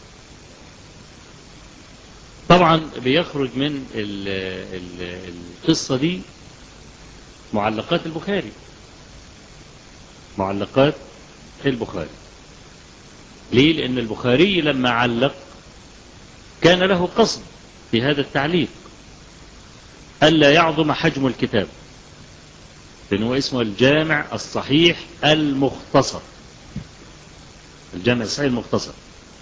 A: طبعا بيخرج من القصة دي معلقات البخاري، معلقات البخاري. ليه؟ لأن البخاري لما علق كان له قصد في هذا التعليق ألا يعظم حجم الكتاب، لأنه اسمه الجامع الصحيح المختصر، الجامع الصحيح المختصر.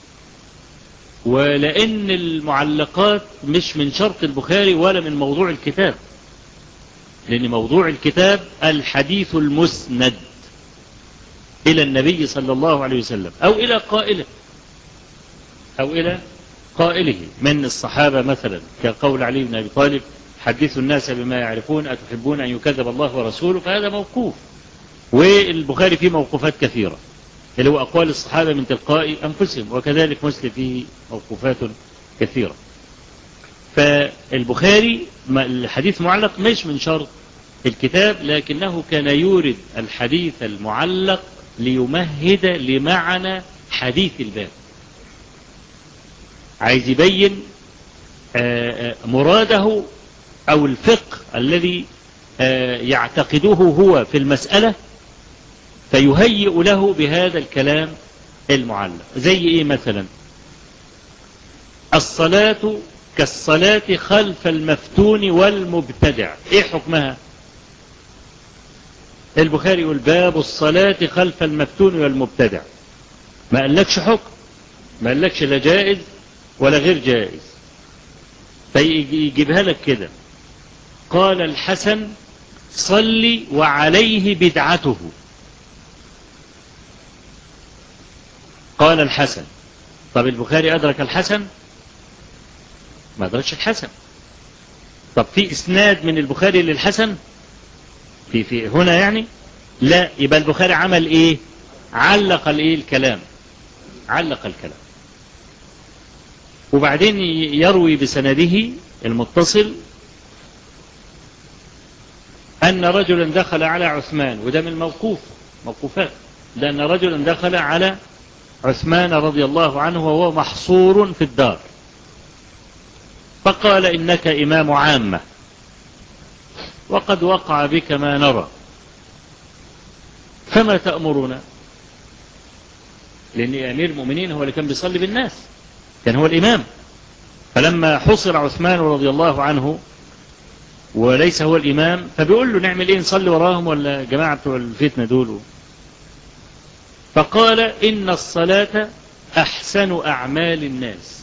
A: ولأن المعلقات مش من شرط البخاري ولا من موضوع الكتاب، لأن موضوع الكتاب الحديث المسند إلى النبي صلى الله عليه وسلم أو إلى قائله، أو إلى قائله من الصحابة مثلا كقول علي بن أبي طالب حدثوا الناس بما يعرفون أتحبون أن يكذب الله ورسوله، فهذا موقوف. والبخاري فيه موقوفات كثيرة اللي هو أقوال الصحابة من تلقاء أنفسهم، وكذلك مسلم فيه موقوفات كثيرة. فالبخاري الحديث معلق مش من شرط الكتاب، لكنه كان يورد الحديث المعلق ليمهد لمعنى حديث الباب، عايز يبين مراده أو الفقه الذي يعتقده هو في المسألة، فيهيئ له بهذا الكلام المعلق. زي إيه مثلا؟ الصلاة كالصلاة خلف المفتون والمبتدع، إيه حكمها؟ البخاري يقول باب الصلاة خلف المفتون والمبتدع، ما قالكش حكم، ما قالكش لا جائز ولا غير جائز، فيجيبها لك كده. قال الحسن صلي وعليه بدعته. قال الحسن. طب البخاري أدرك الحسن؟ ما أدركش الحسن. طب في إسناد من البخاري للحسن في هنا يعني؟ لا. يبقى البخاري عمل إيه؟ علق الإيه؟ الكلام، علق الكلام، وبعدين يروي بسنده المتصل أن رجلا دخل على عثمان، وده من موقوفات، لأن رجلا دخل على عثمان رضي الله عنه وهو محصور في الدار، فقال إنك إمام عامة وقد وقع بك ما نرى، فما تأمرنا؟ لأن أمير المؤمنين هو اللي كان بيصلي بالناس، كان هو الإمام. فلما حصر عثمان رضي الله عنه وليس هو الإمام، فبيقول له نعمل إيه؟ نصلي وراهم ولا جماعة بتوع الفتنة دول؟ فقال إن الصلاة أحسن أعمال الناس،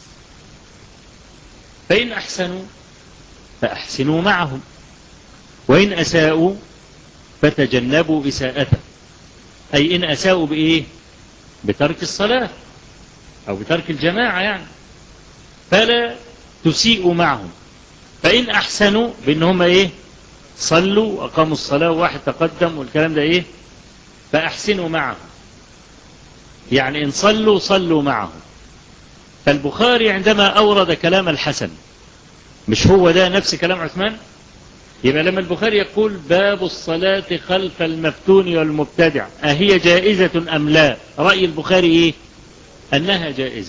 A: فإن أحسنوا فأحسنوا معهم، وإن أساءوا فتجنبوا إساءته. أي إن أساءوا بإيه؟ بترك الصلاة أو بترك الجماعة يعني، فلا تسيئوا معهم. فإن أحسنوا بأنهم إيه؟ صلوا وأقاموا الصلاة وواحد تقدم والكلام ده إيه؟ فأحسنوا معهم، يعني إن صلوا صلوا معهم. فالبخاري عندما أورد كلام الحسن، مش هو ده نفس كلام عثمان؟ يبقى لما البخاري يقول باب الصلاة خلف المفتون والمبتدع أهي جائزة أم لا؟ رأي البخاري إيه؟ أنها جائزة.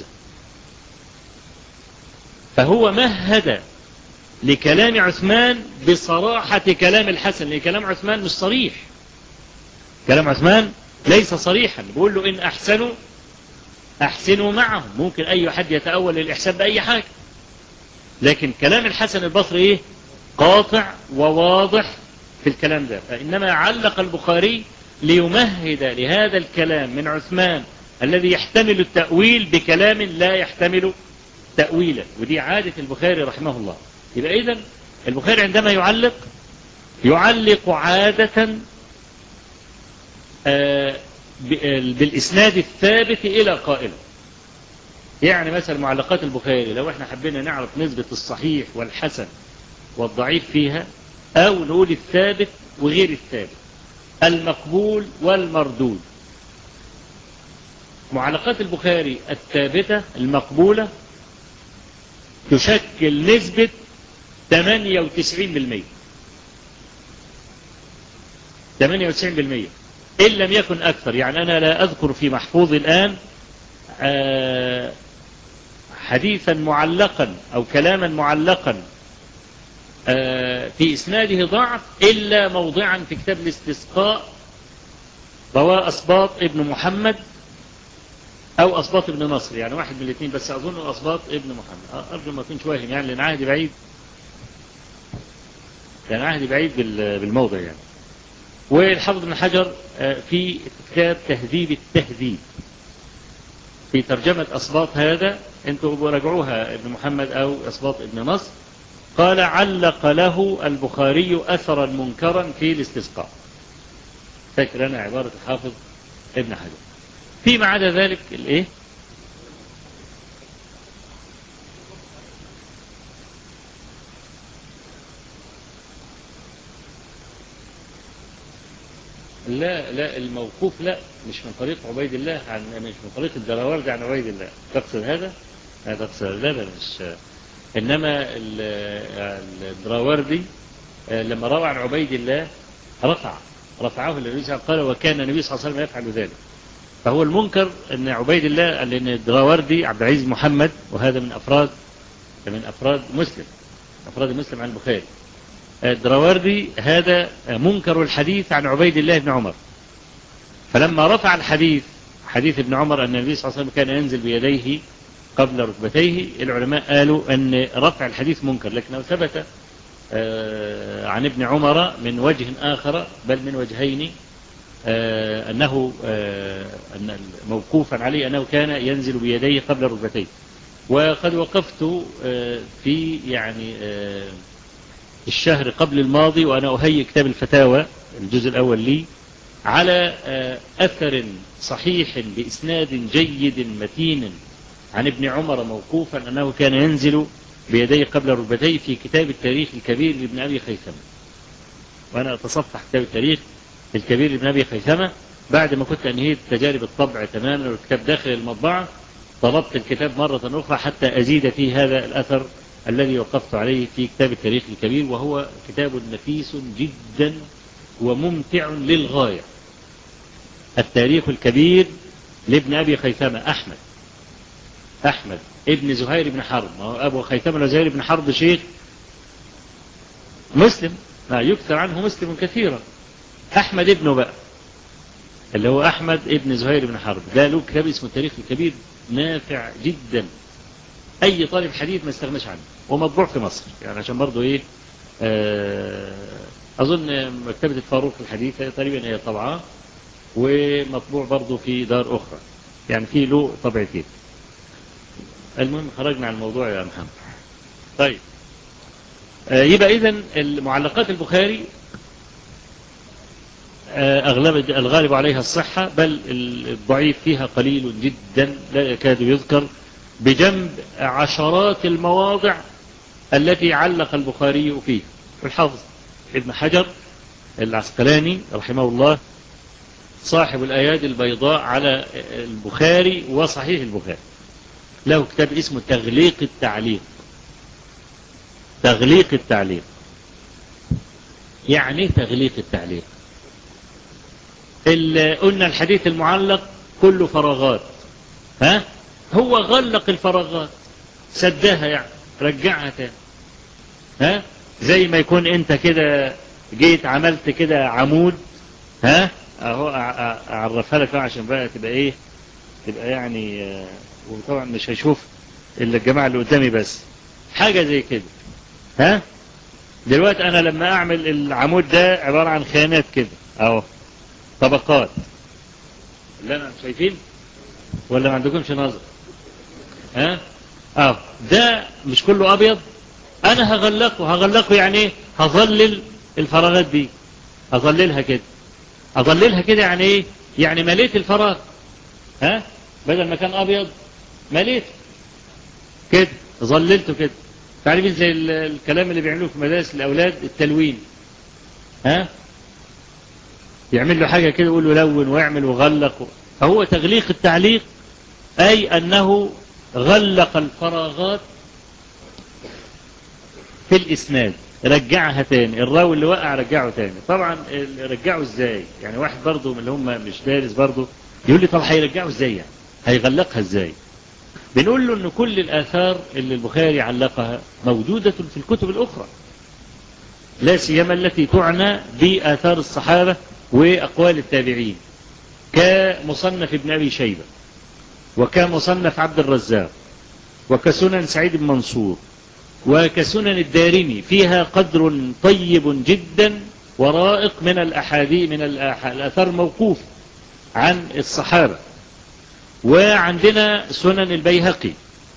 A: فهو مهد لكلام عثمان بصراحة كلام الحسن، لأن كلام عثمان مش صريح، كلام عثمان ليس صريحا. بيقول له إن أحسنوا أحسنوا معهم، ممكن أي حد يتأول الإحسان بأي حاجة، لكن كلام الحسن البصري إيه؟ قاطع وواضح في الكلام ده. فإنما علق البخاري ليمهد لهذا الكلام من عثمان الذي يحتمل التأويل بكلام لا يحتمل تأويلا، ودي عادة البخاري رحمه الله. يبقى إذن البخاري عندما يعلق عادة بالإسناد الثابت إلى قائله. يعني مثلا معلقات البخاري لو احنا حبينا نعرف نسبة الصحيح والحسن والضعيف فيها، أو نقول الثابت وغير الثابت، المقبول والمردود، معلقات البخاري الثابتة المقبولة تشكل نسبة 98%، 98% إن لم يكن أكثر. يعني أنا لا أذكر في محفوظ الآن حديثا معلقا أو كلاما معلقا في إسناده ضعف إلا موضعا في كتاب الاستسقاء رواه أصباط ابن محمد أو أصباط ابن نصر، يعني واحد من الاثنين، بس أظن أصباط ابن محمد، أرجو ما أكونش واهم يعني، لأن عهدي بعيد، يعني عهدي بعيد بالموضع يعني. والحافظ ابن حجر في كتاب تهذيب التهذيب في ترجمة أصباط هذا، انتوا راجعوها ابن محمد أو أصباط ابن نصر، قال علق له البخاري أثرا منكرا في الاستسقاء. فاكر أنا عبارة الحافظ ابن حجر. فيما عدا ذلك الايه؟ لا لا، الموقوف لا، مش من طريق عبيد الله مش من طريق الدراوردي عن عبيد الله. تقصد هذا؟ لا تقصد، لا لا مش. إنما الدراوردي لما روى عن عبيد الله رفعه للنبي صلى الله عليه وسلم، قال وكان النبي صلى الله عليه وسلم يفعل ذلك. فهو المنكر أن عبيد الله، لأن الدراوردي عبد العزيز محمد، وهذا من أفراد مسلم عن البخاري. الدراوردي هذا منكر الحديث عن عبيد الله بن عمر. فلما رفع الحديث، حديث ابن عمر أن النبي صلى الله عليه وسلم كان ينزل بيديه قبل ركبتيه، العلماء قالوا أن رفع الحديث منكر، لكنه ثبت عن ابن عمر من وجه آخر، بل من وجهين، أنه موقوفا عليه أنه كان ينزل بيديه قبل ركبتيه. وقد وقفت في يعني الشهر قبل الماضي وأنا أهيئ كتاب الفتاوى الجزء الأول لي على أثر صحيح بإسناد جيد متين عن ابن عمر موقوفا أنه كان ينزل بيديه قبل ركبتيه، في كتاب التاريخ الكبير لابن أبي خيثمة. وأنا أتصفح كتاب التاريخ الكبير لابن أبي خيثمة بعد ما كنت أنهيت تجارب الطبع تماما والكتاب داخل المطبعة، طلبت الكتاب مرة أخرى حتى أزيد فيه هذا الأثر الذي وقفت عليه في كتاب التاريخ الكبير، وهو كتاب نفيس جدا وممتع للغاية. التاريخ الكبير لابن أبي خيثمة أحمد ابن زهير بن حرب. أبو خيثمة وزهير بن حرب شيخ مسلم، يكثر عنه مسلم كثيرا. أحمد ابنه بقى اللي هو أحمد ابن زهير بن حرب، ده له كتاب اسمه التاريخ الكبير، نافع جدا، أي طالب حديث ما استغناش عنه، ومطبوع في مصر يعني عشان برضو إيه، أظن مكتبة الفاروق الحديثة تقريبا هي طبعة، ومطبوع برضو في دار أخرى، يعني في له طبعتين. المهم خرجنا عن الموضوع يا محمد. طيب يبقى إذن المعلقات البخاري الغالب عليها الصحة، بل الضعيف فيها قليل جدا لا يكاد يذكر، بجنب عشرات المواضع التي علق البخاري فيه. الحافظ ابن حجر العسقلاني رحمه الله صاحب الأيادي البيضاء على البخاري وصحيح البخاري، له كتاب اسمه تغليق التعليق. تغليق التعليق يعني تغليق التعليق. قلنا الحديث المعلق كله فراغات، هو غلق الفراغات، سدها يعني، رجعها تاني. زي ما يكون انت كده جيت عملت كده عمود، اهو اعرفها لك عشان بقى تبقى ايه، تبقى يعني وطبعا مش هيشوف الا الجماعة اللي قدامي بس، حاجة زي كده. دلوقتي انا لما اعمل العمود ده عبارة عن خانات كده اهو، طبقات، اللي انا شايفين ولا ما عندكمش نظر؟ ده مش كله ابيض، انا هغلقه يعني ايه، هظلل الفراغات دي، اظللها كده يعني ايه، يعني مليت الفراغ، بدل ما كان ابيض مليت كده، ظللته كده. تعرفين زي الكلام اللي بيعملوه في مدارس الاولاد، التلوين، يعمل له حاجة كده يقول له لون ويعمل وغلق. فهو تغليق التعليق أي أنه غلق الفراغات في الإسناد، رجعها تاني، الراوي اللي وقع رجعه تاني. طبعا رجعه ازاي يعني، واحد برضه من اللي هم مش دارس برضه يقول لي طب هيرجعه ازاي يعني، هيغلقها ازاي؟ بنقول له ان كل الآثار اللي البخاري علقها موجودة في الكتب الأخرى، لا سيما التي تعنى بآثار الصحابة وأقوال التابعين، كمصنف ابن أبي شيبة، وكمصنف عبد الرزاق، وكسنن سعيد بن منصور، وكسنن الدارمي، فيها قدر طيب جدا ورائق من الأحاديث، من الآثار الموقوف عن الصحابة. وعندنا سنن البيهقي،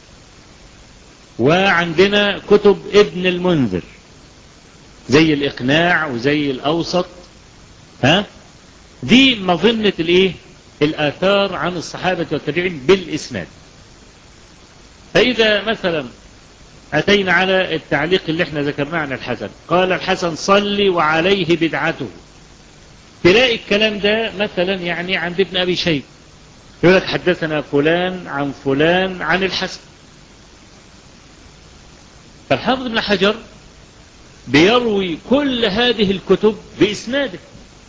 A: وعندنا كتب ابن المنذر زي الإقناع وزي الأوسط، دي مظنة الايه، الآثار عن الصحابة والتابعين بالإسناد. فإذا مثلا أتينا على التعليق اللي احنا ذكرناه عن الحسن، قال الحسن صلي وعليه بدعته، تلاقي الكلام ده مثلا يعني عند ابن أبي شيبة يقول لك حدثنا فلان عن فلان عن الحسن. فالحافظ ابن حجر بيروي كل هذه الكتب بإسناده،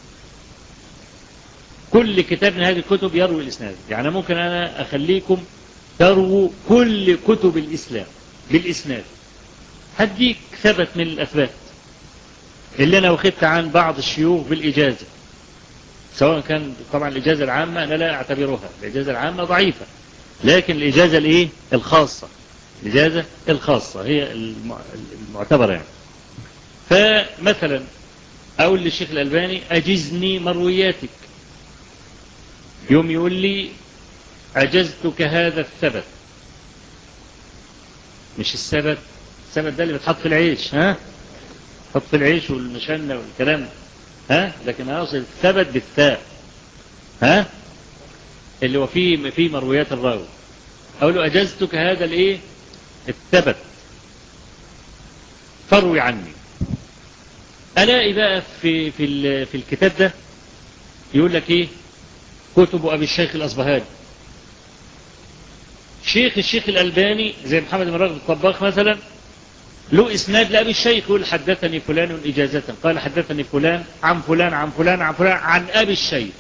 A: كل كتاب من هذه الكتب يروي الإسناد. يعني ممكن أنا أخليكم ترووا كل كتب الإسلام بالإسناد، هديك ثبت من الأثبات اللي أنا واخدت عن بعض الشيوخ بالإجازة، سواء كان طبعا الإجازة العامة أنا لا أعتبرها، الإجازة العامة ضعيفة، لكن الإجازة الإيه الخاصة، الإجازة الخاصة هي المعتبرة يعني. فمثلا أقول للشيخ الألباني أجزني مروياتك، يوم يقول لي أجزتك هذا الثبت، مش الثبت، الثبت ده اللي بتحط في العيش، ها حط في العيش والمشنة والكلام، ها لكن أنا أقصد الثبت بالثاء، ها اللي هو في مرويات الراوي. أقول له أجزتك هذا الإيه الثبت فروي عني. ألاقي بقى في الكتاب ده يقول لك إيه كتب أبي الشيخ الأصبهاني، الشيخ الألباني زي محمد بن راشد الطباخ مثلا له إسناد لأبي الشيخ يقول حدثني فلان إجازة، قال حدثني فلان عن فلان عن فلان عن فلان عن أبي الشيخ.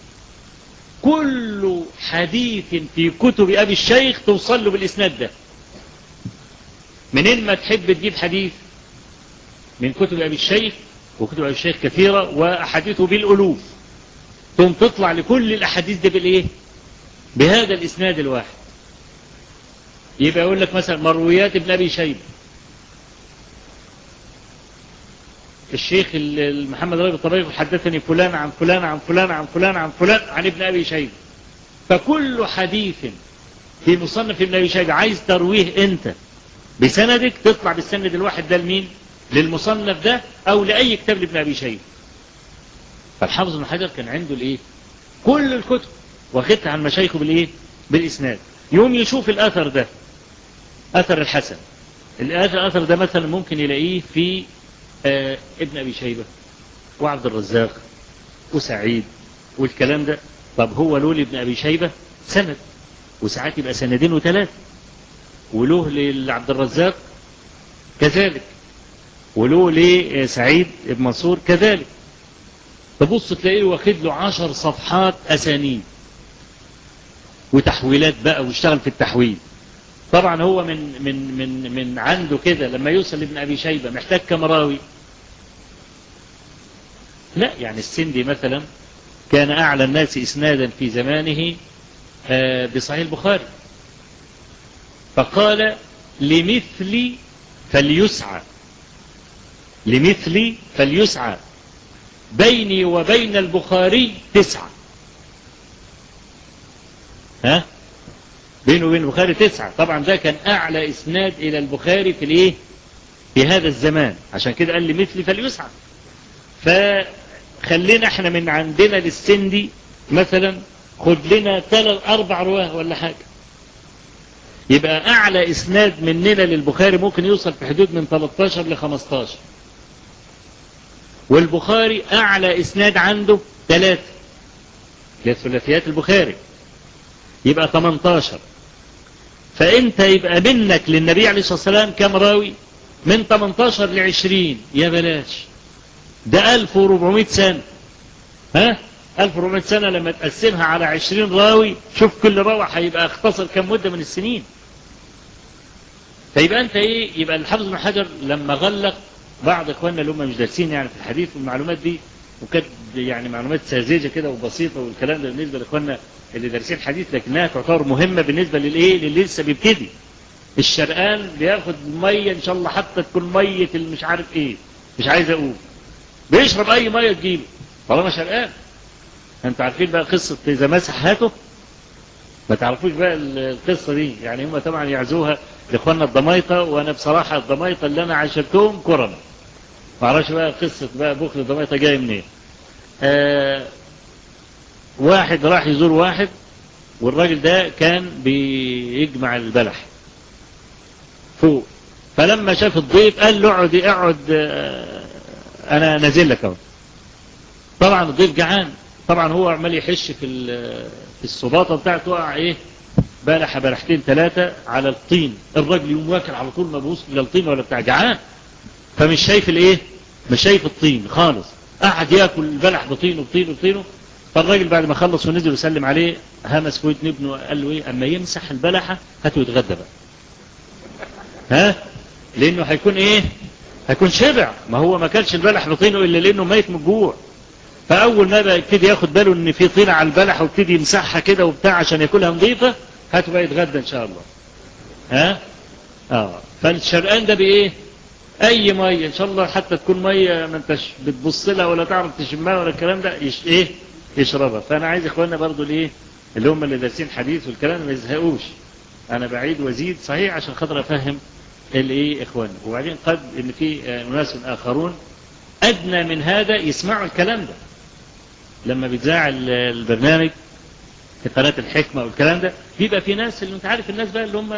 A: كل حديث في كتب أبي الشيخ توصل له بالإسناد ده. منين ما تحب تجيب حديث من كتب أبي الشيخ، وكتب أبي الشيخ كثيرة وأحاديثه بالألوف، ثم تطلع لكل الأحاديث دي بالإيه بهذا الإسناد الواحد. يبقى يقول لك مثلا مرويات ابن أبي شيبة، الشيخ محمد رجب الطبيعي حدثني فلان عن فلان عن فلان عن فلان عن فلان عن ابن أبي شيبة. فكل حديث في مصنف ابن أبي شيبة عايز ترويه أنت بسندك، تطلع بالسند الواحد ده لمين؟ للمصنف ده أو لأي كتاب لابن أبي شيبة. فالحافظ بن حجر كان عنده الإيه كل الكتب واخدها عن مشايخه بالإيه بالإسناد. يوم يشوف الأثر ده، أثر الحسن، الأثر ده مثلا ممكن يلاقيه في ابن أبي شيبة وعبد الرزاق وسعيد والكلام ده. طب هو له لابن أبي شيبة سند، وساعات يبقى سندين وثلاثة، وله لعبد الرزاق كذلك، وله لسعيد بن منصور كذلك. تبص تلاقيه واخد له 10 صفحات أسانيد وتحويلات بقى، واشتغل في التحويل. طبعا هو من عنده كده لما يوصل لابن أبي شيبة محتاج كم راوي؟ لا، يعني السندي مثلا كان أعلى الناس إسنادا في زمانه بصحيح البخاري، فقال لمثلي فليسعى، لمثلي فليسعى بيني وبين البخاري 9. ها بينه وبين البخاري 9. طبعا ده كان أعلى إسناد إلى البخاري في الإيه في هذا الزمان، عشان كده قال لمثلي فليسعى. فخلينا احنا من عندنا للسندي مثلا خد لنا 3-4 رواه ولا حاجة، يبقى أعلى إسناد مننا للبخاري ممكن يوصل في حدود من 13 ل 15، والبخاري أعلى إسناد عنده 3 لثلاثيات البخاري، يبقى 18. فأنت يبقى منك للنبي عليه الصلاة والسلام كم راوي؟ من 18 ل 20. يا بلاش، ده 1400 سنة. ها 1400 سنة لما تقسمها على 20 راوي، شوف كل راوي هيبقى اختصر كم مدة من السنين. فيبقى انت ايه، يبقى الحافظ بن حجر لما غلق بعض اخواننا اللي هم مش دارسين يعني في الحديث والمعلومات دي، وكانت يعني معلومات ساذجه كده وبسيطه، والكلام ده بالنسبه لاخواننا اللي دارسين حديث، لكنها تعتبر مهمه بالنسبه للايه للي لسه بيبتدي. الشرقان بياخد ميه ان شاء الله حتى تكون ميه مش عارف ايه، مش عايز اقول، بيشرب اي ميه تجيله طالما شرقان. انتوا عارفين بقى قصه اذا مسح هاته؟ ما تعرفوش بقى القصه دي؟ يعني هم طبعا يعزوها لاخواننا الضمايطه، وانا بصراحه الضمايطه اللي انا عاشرتهم كرم، ما اعرفش بقى قصه بقى بخل الضمايطه جايه منين. واحد راح يزور واحد، والراجل ده كان بيجمع البلح فوق، فلما شاف الضيف قال له اقعد اقعد، انا نازل لك اهو. طبعا الضيف جعان، طبعا هو عمال يحش في الصباطة بتاعته، وقع ايه بلحة بلحتين ثلاثة على الطين، الراجل يقوم واكل على طول، ما بيبص لا الطين ولا بتاع، جعان فمش شايف الايه، مش شايف الطين خالص، قعد ياكل البلح بطينه بطينه بطينه. فالراجل بعد ما خلص ونزل وسلم عليه، همس في ودن ابنه قال له ايه، اما يمسح البلحة هاته يتغدى بقى، ها، لانه هيكون ايه، هيكون شبع، ما هو ما كانش البلح بطينه الا لانه ميت من الجوع. فاول ما بقى يبتدي ياخد باله ان في طين على البلح ويبتدي يمسحها كده وبتاع عشان ياكلها نظيفه، هاته بقى يتغدى ان شاء الله. ها، فالشرقان ده بايه، اي ميه ان شاء الله، حتى تكون ميه ما انتش بتبص لها ولا تعرف تشمها ولا الكلام ده، ايه يشربها. فانا عايز اخواننا برضو الايه، اللي هم اللي دارسين حديث والكلام ما يزهقوش، انا بعيد وازيد صحيح عشان خاطر افهم الايه اخواننا. وبعدين قد ان في ناس اخرون ادنى من هذا يسمعوا الكلام ده لما بيتذاع البرنامج في قناة الحكمة والكلام ده، بيبقى في ناس اللي انت عارف الناس بقى اللي هم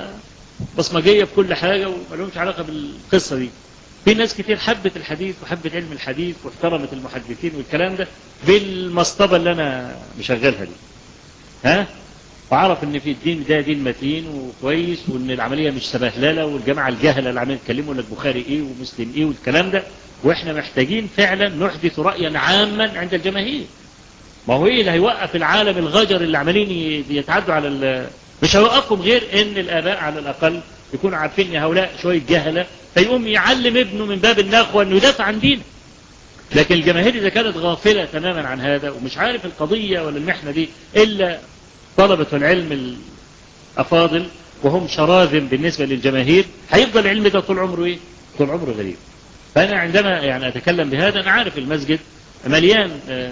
A: بصمجية في كل حاجة وما لهمش علاقة بالقصة دي. في ناس كتير حبت الحديث وحبت علم الحديث واحترمت المحدثين والكلام ده بالمصطبة اللي انا مشغلها دي، ها، وعرف ان في الدين ده دين متين وكويس، وان العملية مش سبهللة، والجماعة الجهلة اللي عمالين يتكلموا لك بخاري ايه ومسلم ايه والكلام ده. واحنا محتاجين فعلا نحدث رأيا عاما عند الجماهير. ما هو ايه اللي هيوقف العالم الغجر اللي عمالين يتعدوا على مش هيوقفهم غير ان الاباء على الاقل يكونوا عارفين ان هؤلاء شويه جهله، فيقوم يعلم ابنه من باب النخوه انه يدافع عن دينه. لكن الجماهير اذا كانت غافله تماما عن هذا ومش عارف القضيه ولا المحنه دي الا طلبه العلم الافاضل وهم شراذم بالنسبه للجماهير، هيفضل العلم ده طول عمره ايه؟ طول عمره غريب. فانا عندما يعني اتكلم بهذا انا عارف المسجد مليان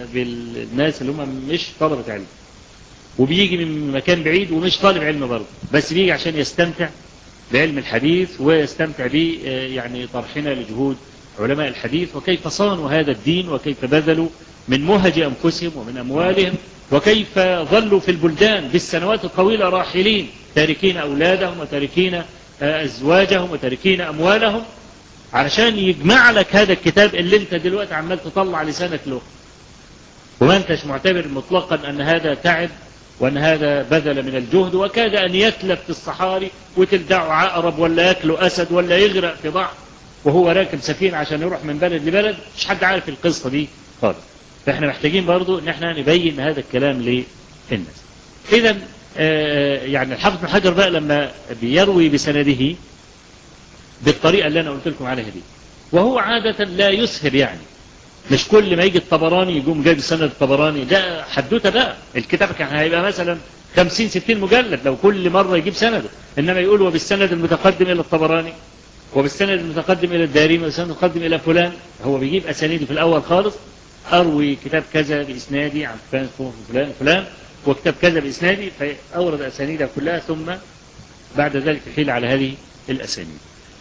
A: بالناس اللي هم مش طلبة علم، وبيجي من مكان بعيد ومش طالب علم برضه، بس بيجي عشان يستمتع بعلم الحديث ويستمتع به، يعني طرحنا لجهود علماء الحديث وكيف صانوا هذا الدين وكيف بذلوا من مهج أنفسهم ومن أموالهم، وكيف ظلوا في البلدان بالسنوات الطويلة راحلين تاركين أولادهم وتاركين أزواجهم وتاركين أموالهم علشان يجمع لك هذا الكتاب اللي انت دلوقتي عمال تطلع لسانك له، وما انتش معتبر مطلقا ان هذا تعب وان هذا بذل من الجهد، وكاد ان يتلف في الصحاري وتلدعه عقرب ولا ياكله اسد ولا يغرق في بحر وهو راكب سفينة عشان يروح من بلد لبلد، مش حد عارف القصة دي خالص. فاحنا محتاجين برضو ان احنا نبين هذا الكلام للناس. اذا يعني الحافظ بن حجر بقى لما بيروي بسنده بالطريقة اللي أنا قلت لكم عليها دي، وهو عادة لا يسهر، يعني مش كل ما يجي الطبراني يقوم جايب سند الطبراني، ده حدوته بقى، الكتاب كان هيبقى مثلا 50-60 مجلد لو كل مرة يجيب سنده، إنما يقول وبالسند المتقدم إلى الطبراني وبالسند المتقدم إلى الدارمي وبالسند المتقدم إلى فلان. هو بيجيب أسانيده في الأول خالص، أروي كتاب كذا بإسنادي عن فلان فلان وكتاب كذا بإسنادي، فأورد أسانيدها كلها ثم بعد ذلك يحيل على هذه الأسانيد.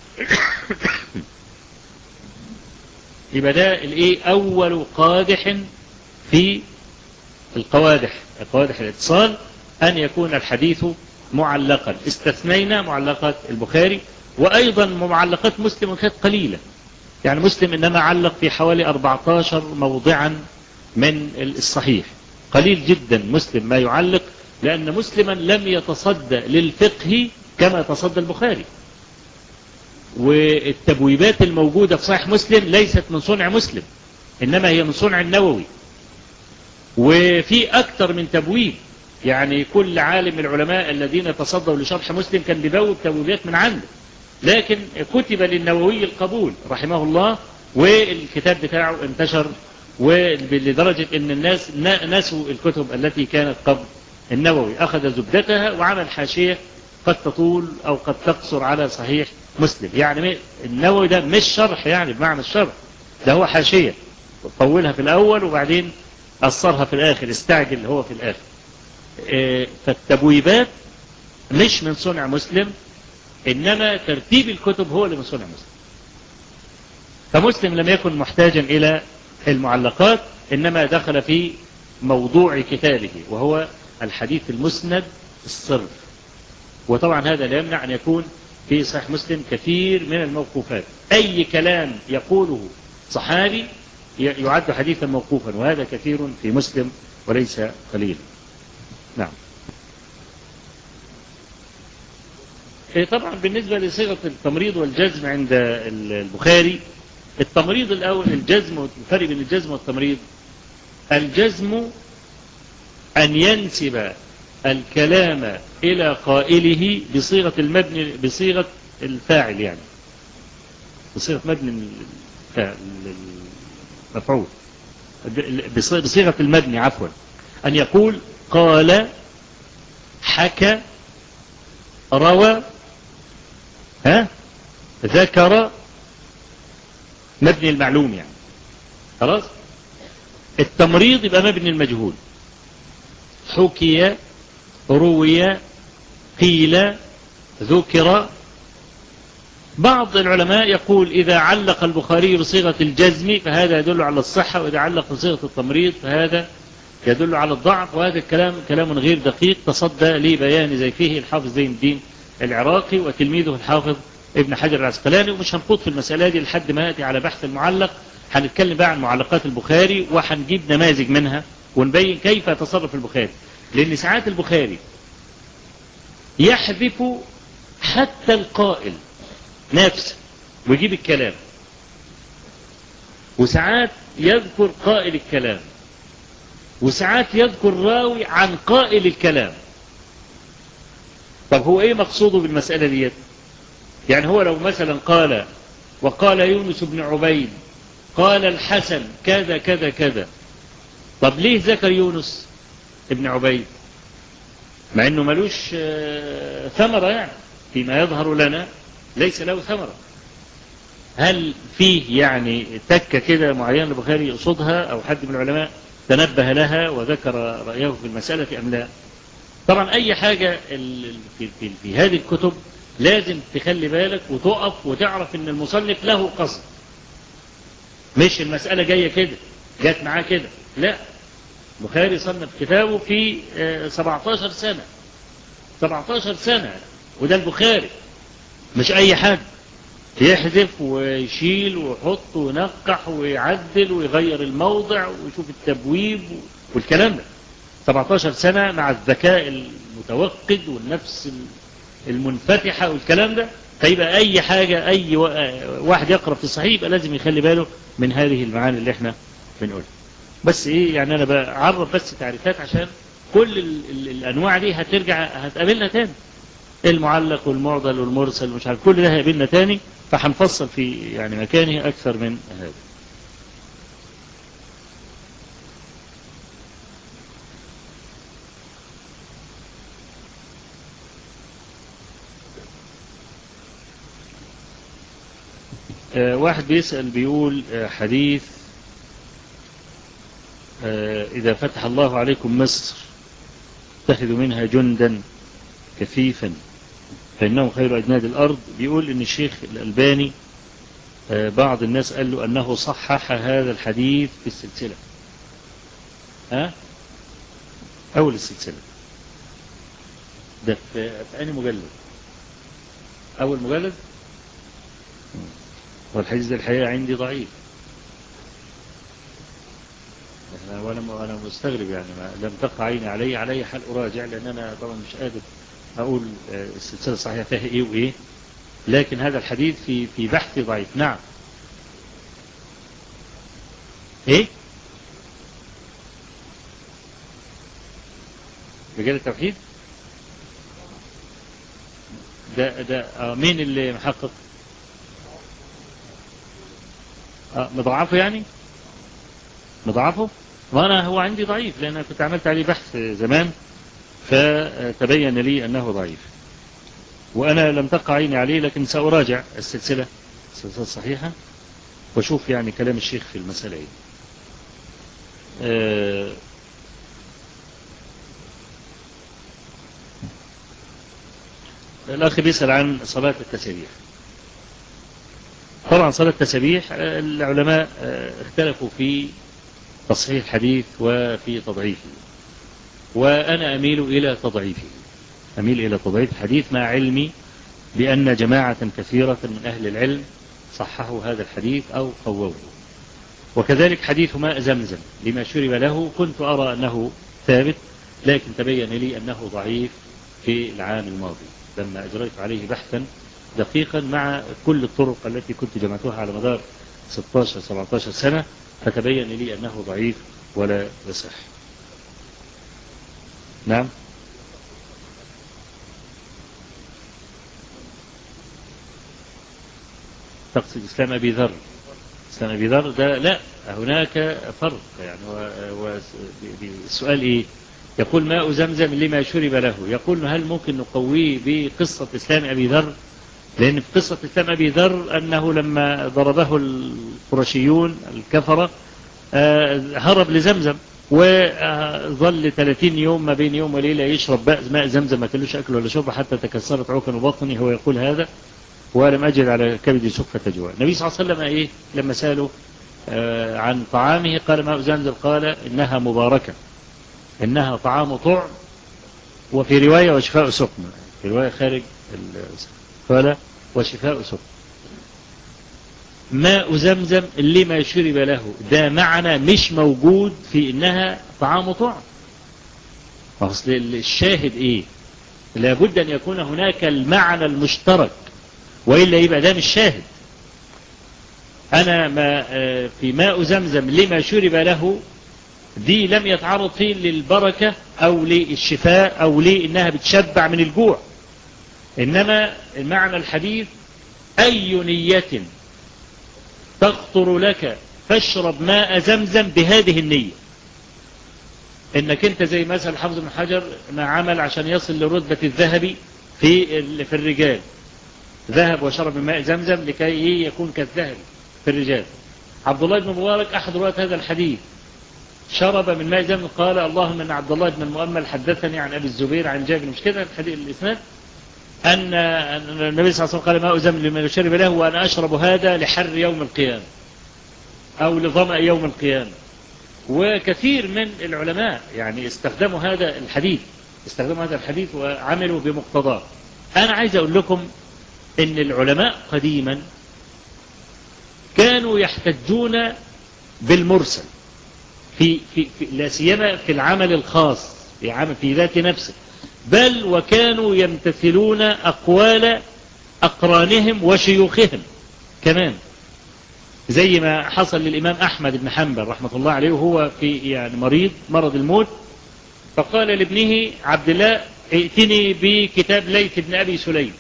A: يبقى ده الايه اول قادح في القوادح، قوادح الاتصال، ان يكون الحديث معلقا. استثنينا معلقات البخاري، وايضا معلقات مسلم كانت قليلة، يعني مسلم انما علق في حوالي 14 موضعا من الصحيح، قليل جدا مسلم ما يعلق، لان مسلما لم يتصدى للفقه كما تصدى البخاري. والتبويبات الموجودة في صحيح مسلم ليست من صنع مسلم، إنما هي من صنع النووي، وفي أكثر من تبويب، يعني كل عالم من العلماء الذين تصدوا لشرح مسلم كان بيبوب تبويبات من عنده، لكن كتب للنووي القبول رحمه الله، والكتاب بتاعه انتشر ولدرجة ان الناس نسوا الكتب التي كانت قبل النووي، أخذ زبدتها وعمل حاشية قد تطول أو قد تقصر على صحيح مسلم. يعني النووي ده مش شرح يعني بمعنى الشرح، ده هو حاشية طولها في الأول وبعدين قصرها في الآخر، استعجل هو في الآخر. فالتبويبات مش من صنع مسلم، إنما ترتيب الكتب هو اللي من صنع مسلم. فمسلم لم يكن محتاجا إلى المعلقات، إنما دخل في موضوع كتابه وهو الحديث المسند الصرف. وطبعا هذا لا يمنع أن يكون في صحيح مسلم كثير من الموقوفات، أي كلام يقوله صحابي يعد حديثا موقوفا، وهذا كثير في مسلم وليس قليلا. نعم. طبعا بالنسبة لصيغة التمريض والجزم عند البخاري، التمريض الأول الجزم، الفرق بين الجزم والتمريض: الجزم أن ينسب الكلام إلى قائله بصيغة المبني، بصيغة الفاعل، يعني بصيغة مبني المفعول، بصيغة المبني عفوا، أن يقول قال، حكى، روى، ذكر، مبني المعلوم يعني. خلاص. التمريض يبقى مبني المجهول: حكي، روي، قيل، ذكر. بعض العلماء يقول إذا علق البخاري بصيغة الجزم فهذا يدل على الصحة، وإذا علق بصيغة التمريض فهذا يدل على الضعف، وهذا الكلام كلام غير دقيق تصدى لبيان زيفه الحافظ زين الدين العراقي وتلميذه الحافظ ابن حجر العسقلاني. ومش هنخوض في المسألة دي لحد ما يأتي على بحث المعلق، هنتكلم بقى عن معلقات البخاري وهنجيب نماذج منها ونبين كيف يتصرف البخاري، لأن ساعات البخاري يحذف حتى القائل نفسه ويجيب الكلام، وساعات يذكر قائل الكلام، وساعات يذكر راوي عن قائل الكلام. طب هو ايه مقصوده بالمسألة ديت؟ يعني هو لو مثلا قال وقال يونس بن عبيد قال الحسن كذا كذا كذا، طب ليه ذكر يونس ابن عبيد مع انه ملوش ثمرة؟ يعني فيما يظهر لنا ليس له ثمرة. هل فيه يعني تكة كده معينة البخاري يقصدها أو حد من العلماء تنبه لها وذكر رأيه في المسألة أم لا؟ طبعا أي حاجة في هذه الكتب لازم تخلي بالك وتقف وتعرف أن المصنف له قصد، مش المسألة جاية كده جات معاه كده، لا. البخاري صنف كتابه في 17 سنة، 17 سنة، وده البخاري مش أي حد يحذف ويشيل ويحط وينقح ويعدل ويغير الموضع ويشوف التبويب والكلام ده. 17 سنة مع الذكاء المتوقد والنفس المنفتحة والكلام ده. فيبقى أي حاجة أي واحد يقرأ في الصحيح يبقى لازم يخلي باله من هذه المعاني اللي احنا بنقولها. بس ايه يعني انا بعرف بس تعريفات عشان كل الانواع دي هتقابلنا تاني، المعلق والمعضل والمرسل مش عارف، كل ده هيقابلنا تاني، فهنفصل في يعني مكانه أكثر من هذا. واحد بيسأل بيقول حديث إذا فتح الله عليكم مصر اتخذوا منها جندا كثيفا فإنه خير أجناد الأرض. بيقول إن الشيخ الألباني بعض الناس قال له أنه صحح هذا الحديث في السلسلة، أول السلسلة ده في أي مجلد؟ أول مجلد. والحديث ده الحقيقة عندي ضعيف، وأنا مستغرب يعني لم تقع عيني علي حال أراجع، لأن أنا طبعا مش قادر أقول السلسلة الصحيحة فيها إيه وإيه، لكن هذا الحديث في بحث ضعيف. نعم. إيه؟ رجال التوحيد ده مين اللي محقق؟ مضاعفه يعني؟ مضاعفه؟ وأنا هو عندي ضعيف لأن كنت عملت عليه بحث زمان فتبين لي أنه ضعيف، وأنا لم تقع عيني عليه، لكن سأراجع السلسلة الصحيحة وشوف يعني كلام الشيخ في المسألة إيه. الأخ بيسأل عن صلاة التسبيح. طبعا صلاة التسبيح العلماء اختلفوا في تصحيح الحديث وفي تضعيفه، وأنا أميل إلى تضعيف الحديث مع علمي بأن جماعة كثيرة من أهل العلم صححوا هذا الحديث أو قووه. وكذلك حديث ماء زمزم لما شرب له كنت أرى أنه ثابت، لكن تبين لي أنه ضعيف في العام الماضي لما أجريت عليه بحثا دقيقا مع كل الطرق التي كنت جمعتها على مدار 16-17 سنة، فتبين لي أنه ضعيف ولا يصح. نعم. تقصد إسلام أبي ذر؟ إسلام أبي ذر ده لا، هناك فرق يعني. السؤال إيه؟ يقول ماء زمزم لما شرب له، يقول هل ممكن نقويه بقصة إسلام أبي ذر؟ لأن في قصة إسلام أبي ذر أنه لما ضربه القرشيون الكفرة هرب لزمزم وظل 30 يوم ما بين يوم وليلة يشرب ماء زمزم، ما كلوش أكل ولا شرب حتى تكسرت عكن بطنه، هو يقول هذا ولم أجد على كبد شقفة جوع. النبي صلى الله عليه وسلم إيه لما سألوا عن طعامه قال ماء زمزم، قال إنها مباركة، إنها طعام طعم، وفي رواية وشفاء سقم، في رواية خارج قال وشفاء سقم. ماء زمزم اللي ما شرب له ده معنى مش موجود في إنها طعام طعم. أصل الشاهد إيه؟ لابد أن يكون هناك المعنى المشترك، وإلا يبقى ده مش شاهد. أنا ما في ماء زمزم لما شرب له دي لم يتعرض فيه للبركة أو للشفاء أو لإنها بتشبع من الجوع، إنما المعنى الحديث أي نية تخطر لك فاشرب ماء زمزم بهذه النية. إنك أنت زي مثلا حافظ بن حجر ما عمل عشان يصل لرتبة الذهبي في الرجال، ذهب وشرب من ماء زمزم لكي يكون كالذهب في الرجال. عبد الله بن مبارك أحد رواة هذا الحديث شرب من ماء زمزم، قال اللهم ان عبد الله بن المؤمل حدثني عن ابي الزبير عن جابر، مش كده الحديث الاسناد، ان النبي صلى الله عليه وسلم قال ماء زمزم لمن شرب له وانا اشرب هذا لحر يوم القيامه او لظمأ يوم القيامه. وكثير من العلماء يعني استخدموا هذا الحديث وعملوا بمقتضاه. انا عايز اقول لكم ان العلماء قديما كانوا يحتجون بالمرسل لا سيما في العمل الخاص في ذات نفسه، بل وكانوا يمتثلون أقوال أقرانهم وشيوخهم كمان، زي ما حصل للإمام أحمد بن حنبل رحمة الله عليه وهو في يعني مرض الموت، فقال لابنه عبد الله ائتني بكتاب ليث بن أبي سليم،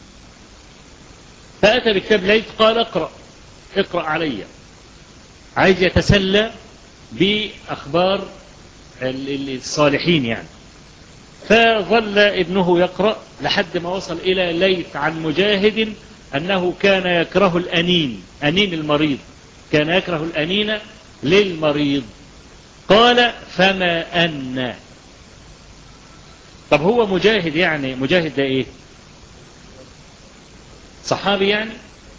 A: فأتى بكتاب ليث قال اقرأ علي، عايز يتسلى بأخبار الصالحين يعني. فظل ابنه يقرأ لحد ما وصل إلى ليث عن مجاهد أنه كان يكره أنين المريض، كان يكره الأنين للمريض. قال فما أن. طب هو مجاهد يعني مجاهد ده إيه؟ صحابي يعني؟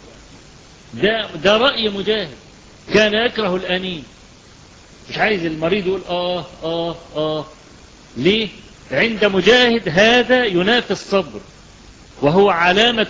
A: ده رأي مجاهد، كان يكره الأنين، مش عايز المريض يقول ليه؟ عند مجاهد هذا ينافي الصبر، وهو علامة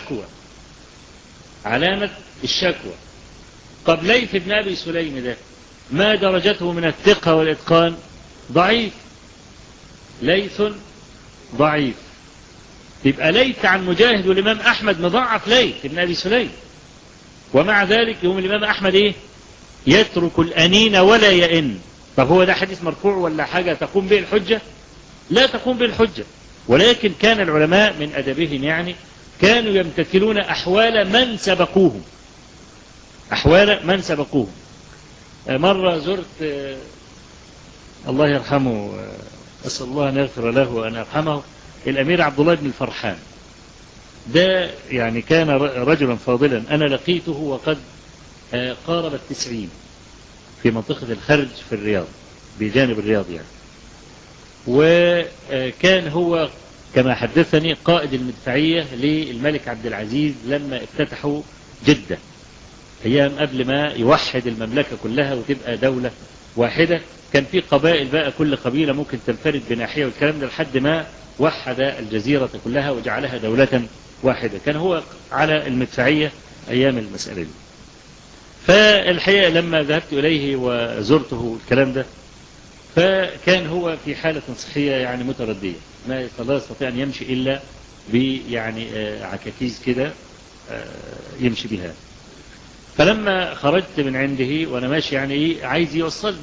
A: الشكوى. طب ليث بن أبي سليم ده ما درجته من الثقة والإتقان؟ ضعيف، ليث ضعيف. يبقى ليث عن مجاهد والإمام أحمد مضاعف ليث بن أبي سليم، ومع ذلك يوم الإمام أحمد إيه؟ يترك الأنين ولا يئن. طب هو ده حديث مرفوع ولا حاجة تقوم به الحجة؟ لا تقوم به الحجة، ولكن كان العلماء من أدبهم يعني كانوا يمتثلون أحوال من سبقوهم. مرة زرت الله يرحمه، أسأل الله أن يغفر له وأن يرحمه، الأمير عبد الله بن الفرحان، ده يعني كان رجلا فاضلا، أنا لقيته وقد قارب 90 في منطقة الخرج في الرياض بجانب الرياض يعني. وكان هو كما حدثني قائد المدفعية للملك عبد العزيز لما افتتحوا جدة أيام قبل ما يوحد المملكة كلها وتبقى دولة واحدة. كان في قبائل بقى كل قبيلة ممكن تنفرد بناحية والكلام ده لحد ما وحد الجزيرة كلها وجعلها دولة واحدة. كان هو على المدفعية أيام المسألة دي. فالحقيقة لما ذهبت إليه وزرته الكلام ده، فكان هو في حالة صحية يعني متردية، ما لا يستطيع أن يمشي إلا يعني عكاكيز كده يمشي بها. فلما خرجت من عنده وأنا ماشي يعني إيه عايز يوصلني،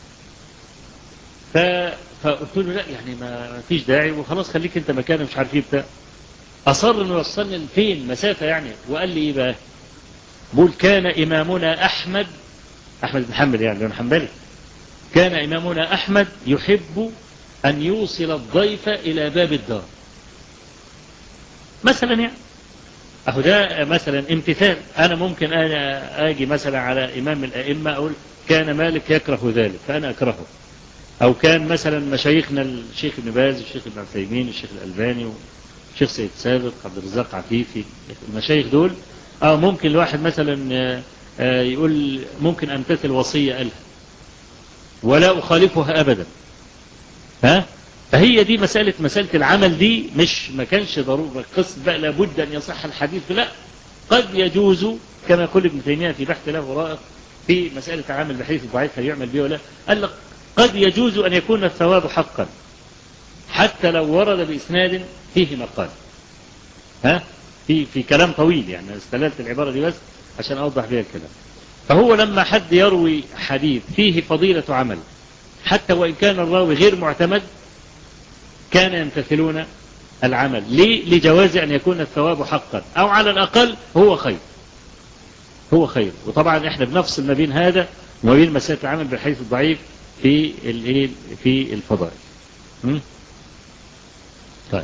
A: فقلت له لا يعني ما فيش داعي وخلاص خليك أنت مكانه مش عارف إيه بتاع. أصر إنه يوصلني لفين مسافة يعني، وقال لي إيه بقى؟ بقول كان إمامنا أحمد بن حنبل يعني لأنه حنبلي، كان إمامنا أحمد يحب أن يوصل الضيف إلى باب الدار مثلا يعني. أهو ده مثلا امتثال. أنا ممكن أنا أجي مثلا على إمام الأئمة أقول كان مالك يكره ذلك فأنا أكرهه، أو كان مثلا مشايخنا الشيخ ابن باز الشيخ ابن عثيمين الشيخ الألباني والشيخ سيد سابق عبد الرزاق عفيفي، المشايخ دول ممكن الواحد مثلا يقول ممكن أمتثل وصية قالها ولا أخالفها أبدا. ها؟ فهي دي مسألة العمل دي ما كانش ضرورة قصد بقى لابد أن يصح الحديث، لا قد يجوز كما يقول ابن تيمية في بحث له رائق في مسألة عمل الحديث الضعيف هل يعمل به ولا، قال لك قد يجوز أن يكون الثواب حقا حتى لو ورد بإسناد فيه مقال. ها؟ في كلام طويل يعني استلالت العبارة دي بس عشان أوضح بها الكلام. فهو لما حد يروي حديث فيه فضيلة عمل حتى وإن كان الراوي غير معتمد كان يمتثلون العمل لجواز أن يكون الثواب حقا أو على الأقل هو خير. وطبعا احنا بنفصل ما بين هذا وما بين مسألة العمل بالحديث الضعيف في الفضائل. طيب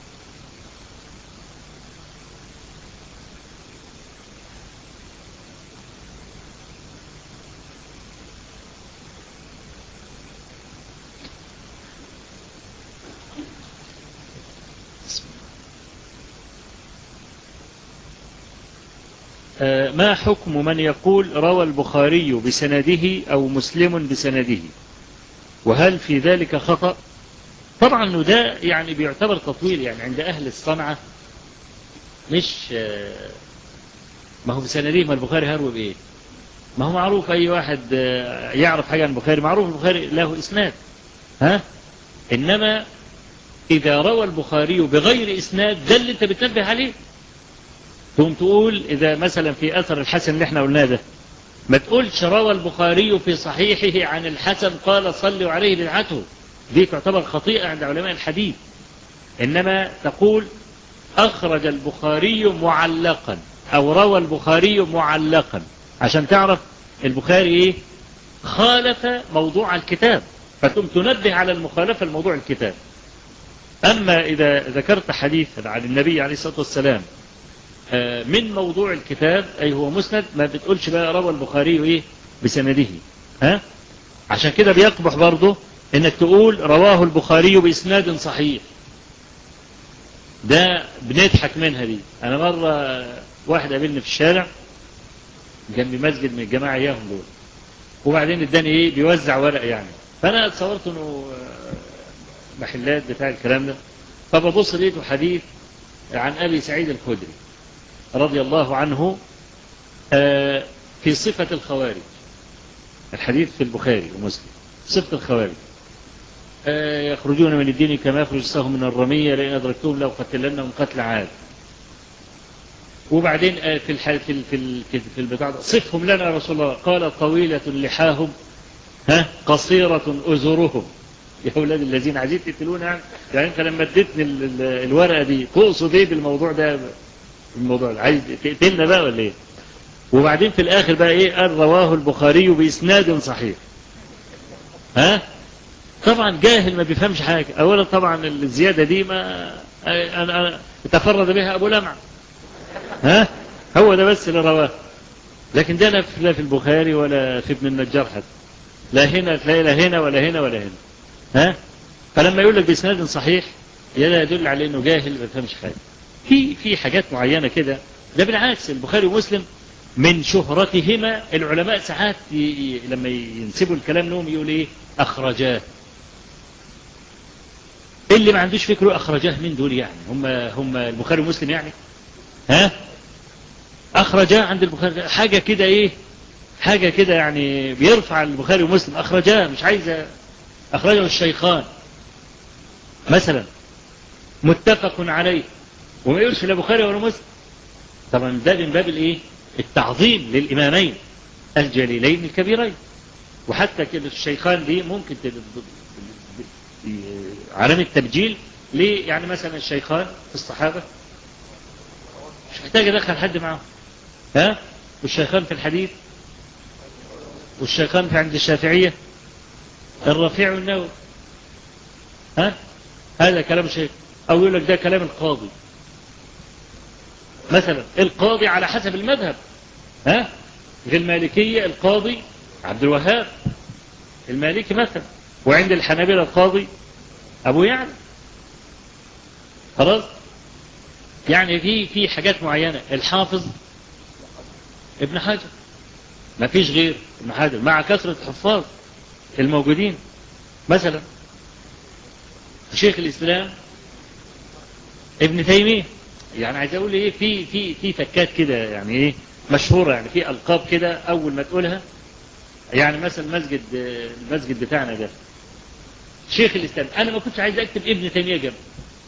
A: ما حكم من يقول روى البخاري بسنده أو مسلم بسنده، وهل في ذلك خطأ؟ طبعا ده يعني بيعتبر تطويل يعني عند أهل الصنعة، مش ما هو بسنده. ما البخاري هروي بإيه؟ ما هو معروف أي واحد يعرف حاجة عن البخاري معروف البخاري له إسناد. ها؟ إنما إذا روى البخاري بغير إسناد ده اللي أنت بتنبه عليه. ثم تقول إذا مثلا في أثر الحسن اللي احنا قلناه ده ما تقولش روى البخاري في صحيحه عن الحسن قال صلوا عليه بدعته، دي تعتبر خطيئة عند علماء الحديث. إنما تقول أخرج البخاري معلقا أو روى البخاري معلقا عشان تعرف البخاري إيه خالف موضوع الكتاب فتم تنبه على المخالفة لموضوع الكتاب. أما إذا ذكرت حديثا عن النبي عليه الصلاة والسلام من موضوع الكتاب أي هو مسند ما بتقولش بقى روى البخاري إيه بسنده. ها؟ عشان كده بيقبح برضه إنك تقول رواه البخاري بإسناد صحيح، ده بنضحك منها دي. أنا مرة واحد قابلني في الشارع جنب مسجد من الجماعة إياهم دول، وبعدين اداني إيه بيوزع ورق يعني، فأنا اتصورت إنه محلات بتاع الكلام ده، فببص لقيته حديث عن أبي سعيد الخدري رضي الله عنه في صفة الخوارج. الحديث في البخاري ومسلم صفة الخوارج يخرجون من الدين كما يخرج السهم من الرمية لئن أدركتهم لو قتلنهم قتل عاد. وبعدين في البتاع ده صفهم لنا يا رسول الله قال طويلة لحاهم قصيرة أزرهم. يا أولاد الذين عايزين تقتلونا يعني أنت لما اديتني الورقة دي تقصد إيه بالموضوع ده؟ الموضوع عايز تقتلنا بقى ولا إيه؟ وبعدين في الآخر بقى إيه قال رواه البخاري بإسناد صحيح. ها؟ طبعا جاهل ما بيفهمش حاجة. أولا طبعا الزيادة دي ما أنا تفرد بها أبو لمع. ها؟ هو ده بس اللي رواه، لكن ده لا في البخاري ولا في ابن النجار حتى، لا هنا تلاقي لا هنا ولا هنا ولا هنا. ها؟ فلما يقول لك بإسناد صحيح يدل على إنه جاهل ما بيفهمش حاجة. في حاجات معينة كده. ده بالعكس البخاري ومسلم من شهرتهما العلماء ساعات لما ينسبوا الكلام لهم يقول ايه اخرجاه. اللي ما عندوش فكره اخرجاه من دول يعني هم البخاري ومسلم يعني. ها اخرجاه عند البخاري حاجة كده ايه حاجة كده يعني بيرفع البخاري ومسلم أخرجاه، مش عايز أخرجه الشيخان مثلا متفق عليه، وما يقولش لا بخاري ولا مسلم. طبعا ده من باب الايه؟ التعظيم للإمامين الجليلين الكبيرين. وحتى كده الشيخان دي ممكن علامة تبجيل ليه؟ يعني مثلا الشيخان في الصحابة مش محتاج أدخل حد معه، ها؟ والشيخان في الحديث، والشيخان في عند الشافعية الرفيع والنووي، ها؟ هذا كلام شيخ. أو يقول لك ده كلام القاضي مثلا، القاضي على حسب المذهب، ها؟ في المالكية القاضي عبد الوهاب المالكي مثلا، وعند الحنابلة القاضي أبو يعلى. خلاص؟ يعني في حاجات معينة. الحافظ ابن حجر، ما فيش غير ابن حجر مع كثرة الحفاظ الموجودين. مثلا شيخ الإسلام ابن تيمية. يعني عايز أقول إيه، في فكات كده يعني إيه مشهورة، يعني في ألقاب كده أول ما تقولها. يعني مثلا المسجد بتاعنا ده شيخ الإسلام، أنا ما كنتش عايز أكتب ابن تيمية جنب،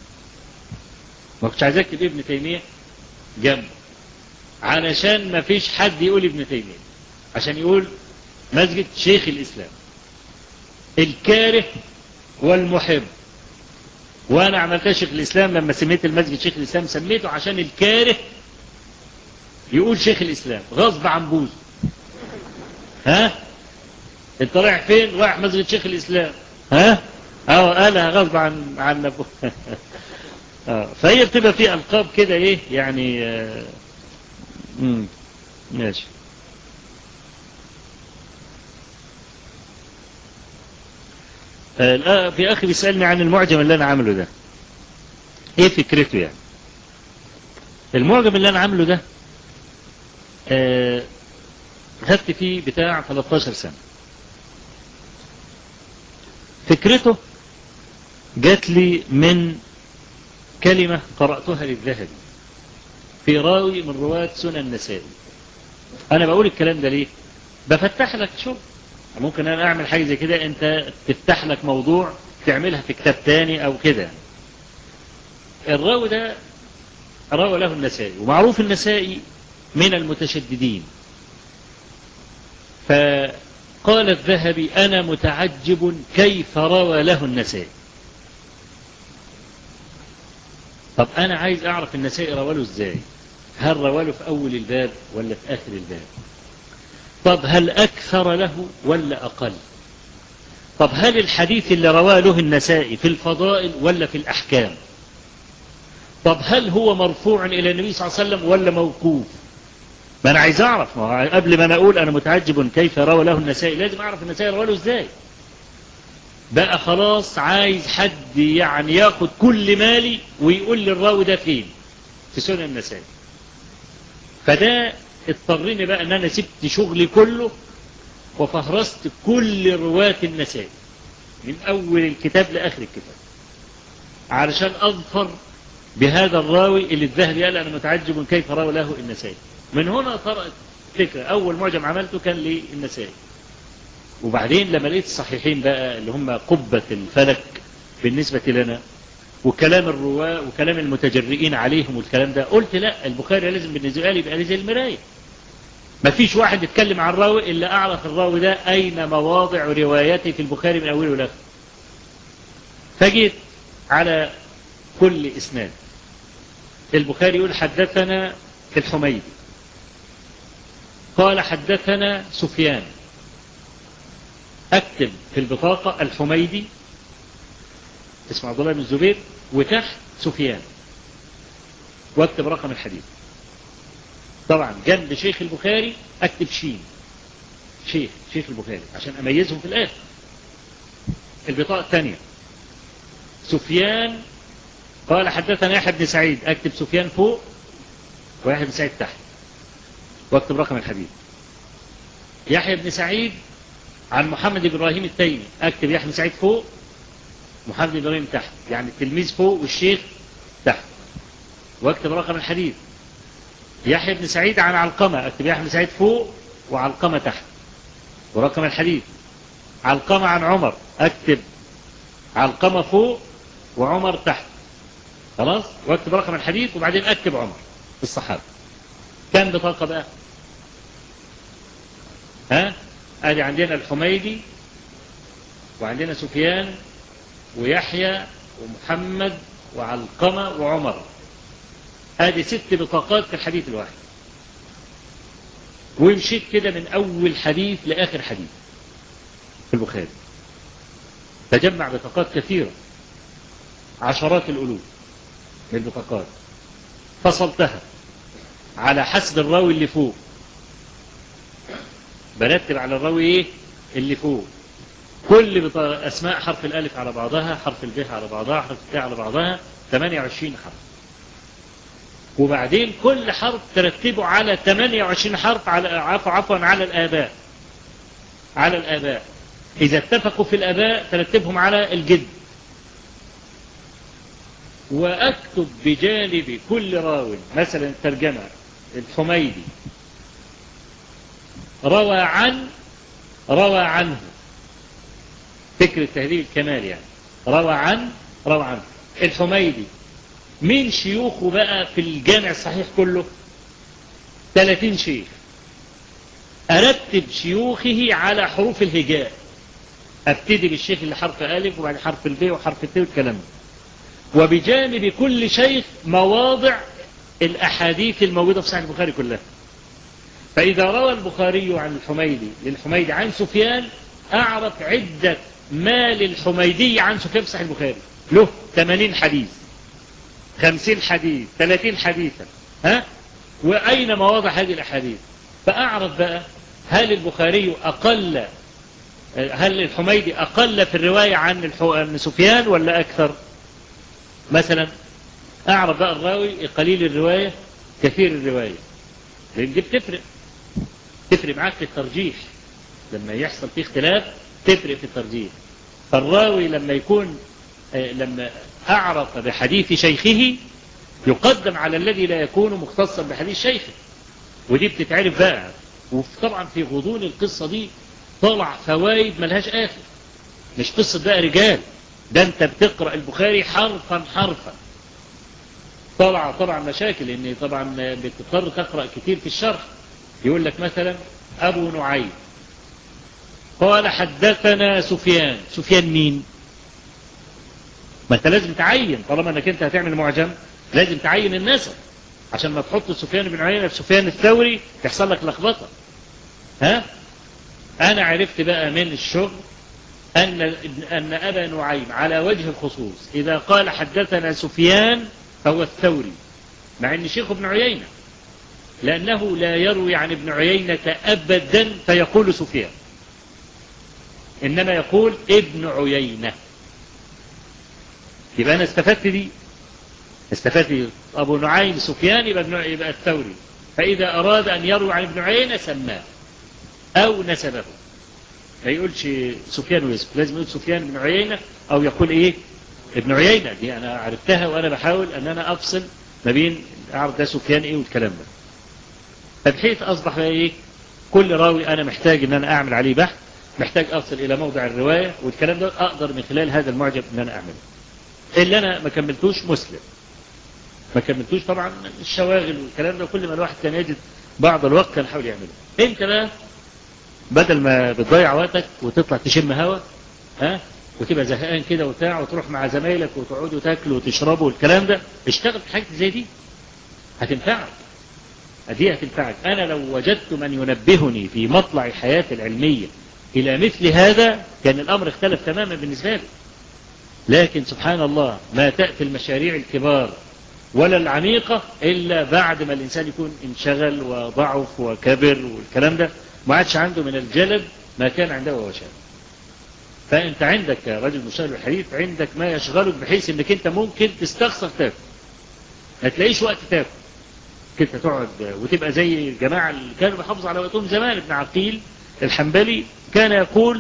A: ما كنتش عايز أكتب ابن تيمية جنب، علشان ما فيش حد يقول ابن تيمية، عشان يقول مسجد شيخ الإسلام الكاره والمحب. وأنا عملتها شيخ الإسلام لما سميت المسجد شيخ الإسلام، سميته عشان الكاره يقول شيخ الإسلام غصب عن بوز. ها انت رايح فين؟ رايح مسجد شيخ الإسلام، ها قالها غصب عن نفسه. فهي بتبقى في ألقاب كده ايه يعني. ماشي. في أخي بيسألني عن المعجم اللي أنا عامله ده، إيه فكرته يعني؟ المعجم اللي أنا عامله ده خدت فيه بتاع 13 سنة. فكرته جات لي من كلمة قرأتها للذهبي في راوي من رواة سنن النسائي. أنا بقول الكلام ده ليه؟ بفتح لك شو ممكن أنا أعمل حاجة زي كده، أنت تفتح لك موضوع تعملها في كتاب تاني أو كده. الراوي ده روى له النسائي، ومعروف النسائي من المتشددين. فقال الذهبي أنا متعجب كيف روى له النسائي. طب أنا عايز أعرف النسائي روى له إزاي؟ هل روى له في أول الباب ولا في آخر الباب؟ طب هل أكثر له ولا أقل؟ طب هل الحديث اللي رواه له النسائي في الفضائل ولا في الأحكام؟ طب هل هو مرفوع إلى النبي صلى الله عليه وسلم ولا موقوف؟ ما أنا عايز أعرف، ما قبل ما أنا أقول أنا متعجب كيف روى له النسائي لازم أعرف النسائي روى له إزاي. بقى خلاص عايز حد يعني ياخد كل مالي ويقول لي الراوي ده فين في سنن النسائي. فده اضطرني بقى ان انا سبت شغلي كله وفهرست كل رواة النسائي من اول الكتاب لاخر الكتاب علشان اظفر بهذا الراوي اللي الذهبي قال انا متعجب كيف روى له النسائي. من هنا طرأت فكرة. اول معجم عملته كان للنسائي، وبعدين لما لقيت الصحيحين بقى اللي هم قبة الفلك بالنسبة لنا، وكلام الرواة وكلام المتجرئين عليهم والكلام ده، قلت لا، البخاري لازم بالنسبة لي يبقى زي المراية. ما فيش واحد يتكلم عن الراوي إلا أعرف الراوي ده أين مواضع روايته في البخاري من أوله لآخره. فجيت على كل إسناد البخاري يقول حدثنا الحميدي قال حدثنا سفيان، أكتب في البطاقة الحميدي اسمه عبد الله بن الزبير وتحت سفيان، واكتب رقم الحديث. طبعا جنب شيخ البخاري اكتب شين، شيخ البخاري عشان اميزهم في الاخر. البطاقة الثانية سفيان قال حدثنا يحيى بن سعيد، اكتب سفيان فوق ويحيى بن سعيد تحت، واكتب رقم الحديث. يحيى بن سعيد عن محمد بن ابراهيم التيمي، اكتب يحيى بن سعيد فوق محمد بن ابراهيم تحت، يعني التلميذ فوق والشيخ تحت، واكتب رقم الحديث. يحيى بن سعيد عن علقمة، اكتب يحيى بن سعيد فوق وعلقمة تحت ورقم الحديث. علقمة عن عمر اكتب علقمة فوق وعمر تحت، خلاص، واكتب رقم الحديث وبعدين اكتب عمر الصحابة. كم بطاقة بقى؟ ادي عندنا الحميدي وعندنا سفيان ويحيى ومحمد وعلقمة وعمر. ادي 6 بطاقات في الحديث الواحد، ومشيت كده من اول حديث لاخر حديث في البخاري. تجمع بطاقات كثيرة، عشرات الالوف من البطاقات، فصلتها على حسب الراوي اللي فوق. برتب على الراوي ايه اللي فوق، كل اسماء حرف الالف على بعضها، حرف الب على بعضها، حرف التاء على بعضها، 28 حرف. وبعدين كل حرف ترتبه على 28 حرف، على عفوا على الآباء. على الآباء إذا اتفقوا في الآباء ترتبهم على الجد. وأكتب بجانب كل راو مثلا الترجمة الحميدي روى عنه، فكرة تهذيب الكمال يعني، روى عنه الحميدي. مين شيوخه بقى في الجامع الصحيح كله؟ 30 شيخ. أرتب شيوخه على حروف الهجاء، أبتدي بالشيخ اللي حرف ألف وبعد حرف الب وحرف الت والكلام ده. وبجانب كل شيخ مواضع الأحاديث الموجودة في صحيح البخاري كلها. فإذا روى البخاري عن للحميدي عن سفيان، أعرف عدة ما للحميدي عن سفيان في صحيح البخاري، له 80 حديث، 50 حديث، 30 حديثا، وأين مواضع هذه الأحاديث. فأعرف بقى هل الحميدي أقل في الرواية عن سفيان ولا أكثر. مثلا أعرف بقى الراوي قليل الرواية كثير الرواية، لأن دي تفرق معاك في الترجيح. لما يحصل فيه اختلاف تفرق في الترجيح. فالراوي لما أعرف بحديث شيخه يقدم على الذي لا يكون مختصا بحديث شيخه، ودي بتتعرف بقى. وطبعا في غضون القصة دي طلع فوائد ملهاش آخر. مش قصة بقى رجال، ده انت بتقرأ البخاري حرفا حرفا. طبعا مشاكل، لان طبعا بتضطر تقرأ كتير في الشرح. يقول لك مثلا أبو نعيم قال حدثنا سفيان مين؟ ما انت لازم تعين، طالما انك انت هتعمل معجم لازم تعين النسب، عشان ما تحط سفيان بن عيينة في سفيان الثوري تحصل لك لخبطة. انا عرفت بقى من الشغل ان ابا نعيم على وجه الخصوص اذا قال حدثنا سفيان فهو الثوري، مع ان شيخ ابن عيينة، لانه لا يروي عن ابن عيينة ابدا فيقول سفيان، انما يقول ابن عيينة. يبقى انا استفدت ابو نعيم سفيان يبقى الثوري. فاذا اراد ان يروي عن ابن عيينة سماه او نسبه، ما يقولش سفيان ويوسف، لازم يقول سفيان بن عيينة او يقول ايه ابن عيينة. دي انا عرفتها وانا بحاول ان انا افصل ما بين اعرف ده سفيان ايه والكلام ده. فبحيث اصبح ايه كل راوي انا محتاج ان انا اعمل عليه بحث، محتاج اصل الى موضع الرواية والكلام ده، اقدر من خلال هذا المعجم ان انا اعمله. اللي انا ما كملتوش مسلم، ما كملتوش طبعا الشواغل والكلام ده، كل ما الواحد كان يجد بعض الوقت كان يحاول يعمله. انت بقى بدل ما بتضيع وقتك وتطلع تشم هوا وتبقى زهقان كده وتروح مع زمايلك وتقعدوا تاكلوا وتشربوا والكلام ده، اشتغل في حاجة زي دي هتنفعك. انا لو وجدت من ينبهني في مطلع حياتي العلمية الى مثل هذا كان الامر اختلف تماما بالنسبة لي. لكن سبحان الله ما تأتي المشاريع الكبار ولا العميقة إلا بعد ما الإنسان يكون انشغل وضعف وكبر والكلام ده، ما عادش عنده من الجلد ما كان عنده وهو شاب. فأنت عندك يا رجل مشاهد الحديث عندك ما يشغلك بحيث أنك أنت ممكن تستخسر تاكل، ما تلاقيش وقت تاكل كنت تقعد وتبقى زي الجماعة اللي كانوا بيحافظوا على وقتهم زمان. ابن عقيل الحنبلي كان يقول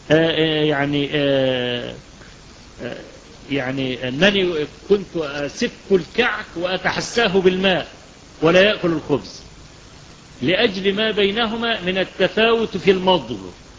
A: يعني أنني كنت أسف الكعك وأتحساه بالماء ولا يأكل الخبز. لأجل ما بينهما من التفاوت في المضغ.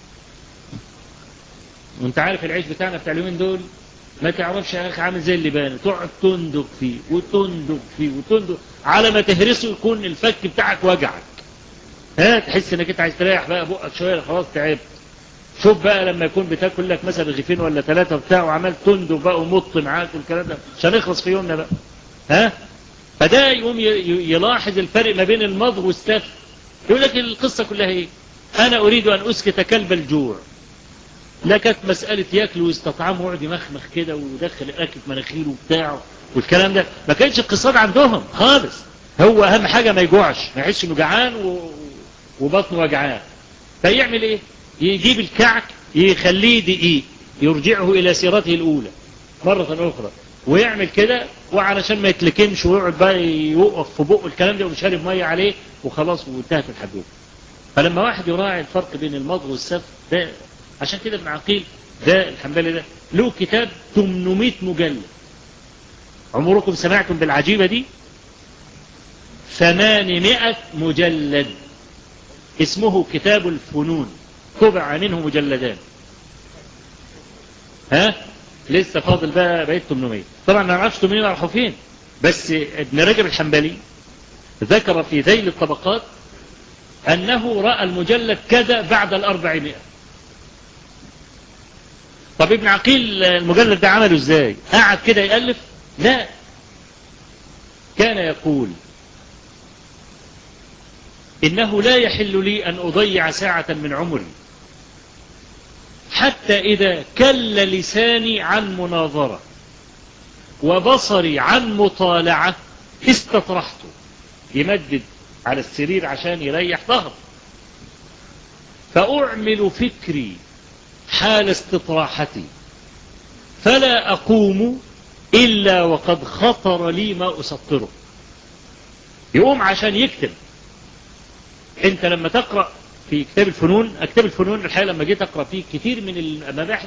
A: وانت عارف العيش بتاعنا بتاع اليومين دول ما تعرفش يا اخي عامل زي اللبان، تقعد تندق فيه وتندق فيه وتندق على ما تهرسه يكون الفك بتاعك وجعك. تحس انك انت عايز تريح بقى بقك شويه، خلاص تعبت. شوف بقى لما يكون بتاكل لك مثلا رغيفين ولا 3 بتاع وعمال تندق بقى ومط معاك والكلام ده عشان يخلص في يومنا بقى. فده يقوم يلاحظ الفرق ما بين المضغ والسف. يقول لك القصه كلها ايه؟ انا اريد ان اسكت كلب الجوع. لا كانت مسألة ياكل ويستطعمه ويقعد يمخمخ كده ويدخل الأكل في مناخيره وبتاعه والكلام ده، ما كانش اقتصاد عندهم خالص. هو أهم حاجة ما يجوعش، ما يحسش إنه جعان وبطنه وجعان. فيعمل إيه؟ يجيب الكعك يخليه دقيق يرجعه إلى سيرته الأولى مرة أخرى، ويعمل كده وعلشان ما يتلكمش ويقعد بقى يوقف في بقه الكلام ده ومشارب مية عليه وخلاص وانتهت الحدوث. فلما واحد يراعي الفرق بين المضغ والسف ده، عشان كده ابن عقيل ده الحنبلي ده له كتاب 800 مجلد. عمركم سمعتم بالعجيبة دي؟ 800 مجلد، اسمه كتاب الفنون، طبع منه مجلدان. لسه فاضل بقى بقيت 800. طبعا ما نعرفش 800 راحوا فين، بس ابن رجب الحنبلي ذكر في ذيل الطبقات أنه رأى المجلد كذا بعد 400. طب ابن عقيل المجلد ده عمله ازاي؟ قعد كده يألف؟ لا، كان يقول إنه لا يحل لي أن أضيع ساعة من عمري حتى إذا كل لساني عن مناظرة وبصري عن مطالعة استطرحته. يمدد على السرير عشان يريح ظهره، فأعمل فكري حال استطراحتي فلا أقوم إلا وقد خطر لي ما أسطره. يقوم عشان يكتب. انت لما تقرأ في كتاب الفنون، كتاب الفنون الحقيقة لما جيت أقرأ فيه كتير من المباحث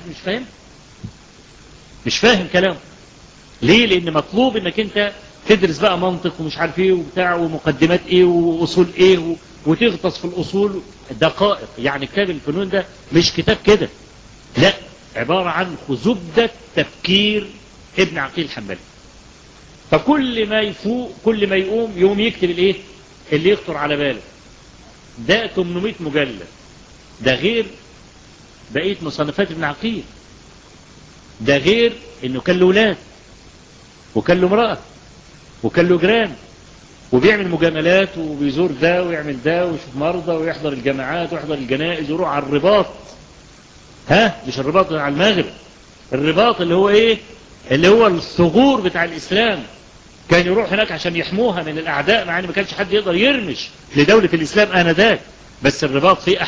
A: مش فاهم كلامه. ليه؟ لأن مطلوب انك انت تدرس بقى منطق ومش عارف ايه وبتاع ومقدمات ايه وأصول ايه وتغطس في الأصول دقائق. يعني كتاب الفنون ده مش كتاب كده، لا، عبارة عن زبدة تفكير ابن عقيل الحنبلي. فكل ما يفوق كل ما يقوم يكتب الايه اللي يخطر على باله. ده 800 مجلد، ده غير بقية مصنفات ابن عقيل، ده غير انه كان له ولاد وكان له امرأة وكان له جيران وبيعمل مجاملات وبيزور ده ويعمل ده ويشوف مرضى ويحضر الجماعات ويحضر الجنائز ويروح على الرباط. مش الرباط على المغرب، الرباط اللي هو ايه؟ اللي هو الثغور بتاع الاسلام. كان يروح هناك عشان يحموها من الاعداء، مع ان ما كانش حد يقدر يرمش لدولة الاسلام انذاك. بس الرباط في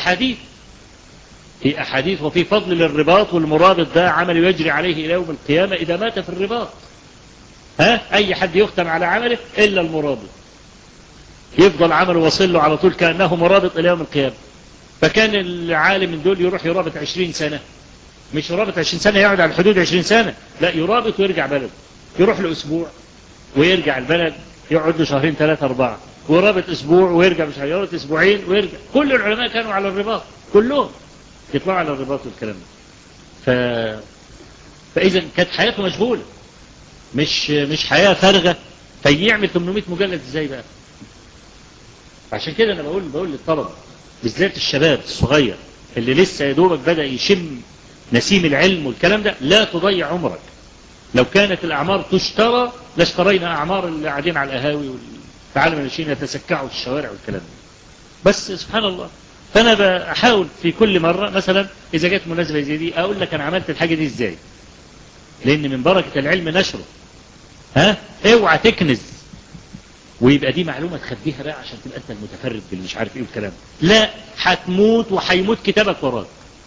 A: احاديث وفي فضل للرباط، والمرابط ده عمل يجري عليه الى يوم القيامة اذا مات في الرباط. اي حد يختم على عمله الا المرابط، يفضل عمله وصل له على طول كأنه مرابط الى يوم القيامة. فكان العالم من دول يروح يرابط 20 سنة، مش يرابط 20 سنة يقعد على الحدود 20 سنة، لا، يرابط ويرجع بلده، يروح له اسبوع ويرجع البلد، يقعد له شهرين 3 4، ورابط اسبوع ويرجع، مش يرابط اسبوعين ويرجع. كل العلماء كانوا على الرباط، كلهم يطلعوا على الرباط والكلام ده. فاذا كانت حياته مشغولة، مش حياة فارغة. فيعمل 800 مجلد ازاي بقى؟ عشان كده انا بقول للطلبة بالذات الشباب الصغير اللي لسه يا دوبك بدأ يشم نسيم العلم والكلام ده، لا تضيع عمرك. لو كانت الأعمار تشترى لاشترينا أعمار اللي قاعدين على القهاوي والعالم الناشئين يتسكعوا في الشوارع والكلام ده. بس سبحان الله. فأنا بحاول في كل مرة مثلا إذا جت مناسبة زي دي أقول لك أنا عملت الحاجة دي إزاي، لأن من بركة العلم نشره. اوعى تكنز ويبقى دي معلومة تخبيها بقى عشان تبقى أنت المتفرد باللي مش عارف إيه والكلام. لا، هتموت وهيموت كتابك وراك.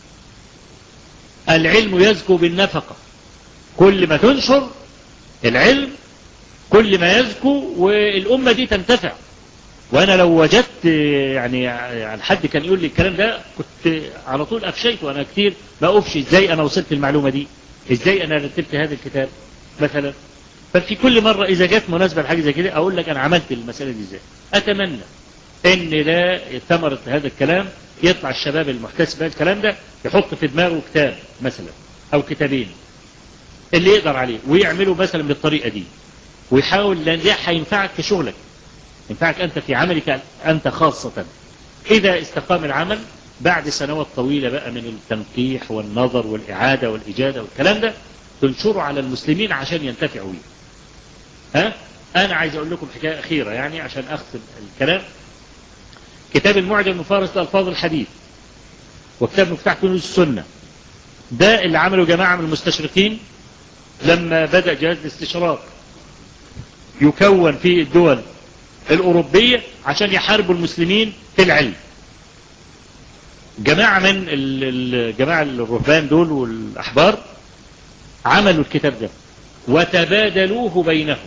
A: العلم يزكو بالنفقة. كل ما تنشر العلم كل ما يزكو والأمة دي تنتفع. وأنا لو وجدت يعني حد كان يقول لي الكلام ده كنت على طول أفشيت. وأنا كتير بأفشي إزاي أنا وصلت المعلومة دي، إزاي أنا رتبت هذا الكتاب مثلا. ففي كل مرة إذا جت مناسبة لحاجة زي كده أقول لك أنا عملت المسألة دي إزاي. أتمنى ان ده ثمرة هذا الكلام يطلع الشباب المحتسب هذا الكلام ده يحط في دماغه كتاب مثلا او كتابين اللي يقدر عليه ويعمله مثلا بالطريقة دي ويحاول، لان ده هينفعك في شغلك، ينفعك انت في عملك انت خاصة. اذا استقام العمل بعد سنوات طويلة بقى من التنقيح والنظر والإعادة والإجادة والكلام ده تنشره على المسلمين عشان ينتفعوا بيه. أنا عايز أقول لكم حكاية أخيرة يعني عشان أختم الكلام. كتاب المعجم المفارس لألفاظ الحديث وكتاب مفتاح كنوز السنة ده اللي عمله جماعة من المستشرقين لما بدأ جهاز الاستشراق يكون في الدول الأوروبية عشان يحاربوا المسلمين في العلم. جماعة من الجماعة الرهبان دول والأحبار عملوا الكتاب ده وتبادلوه بينهم،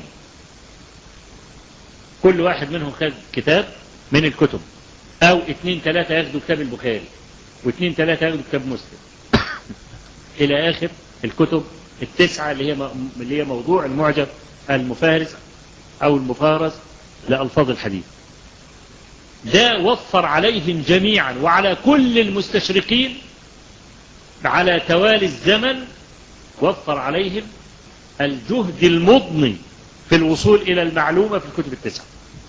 A: كل واحد منهم خد كتاب من الكتب او 2-3 ياخدوا كتاب البخاري و2-3 ياخدوا كتاب مسلم الى اخر الكتب ال9 اللي هي موضوع المعجم المفارس او المفارس لألفاظ الحديث. ده وفر عليهم جميعا وعلى كل المستشرقين على توالي الزمن، وفر عليهم الجهد المضني في الوصول إلى المعلومة في الكتب ال9.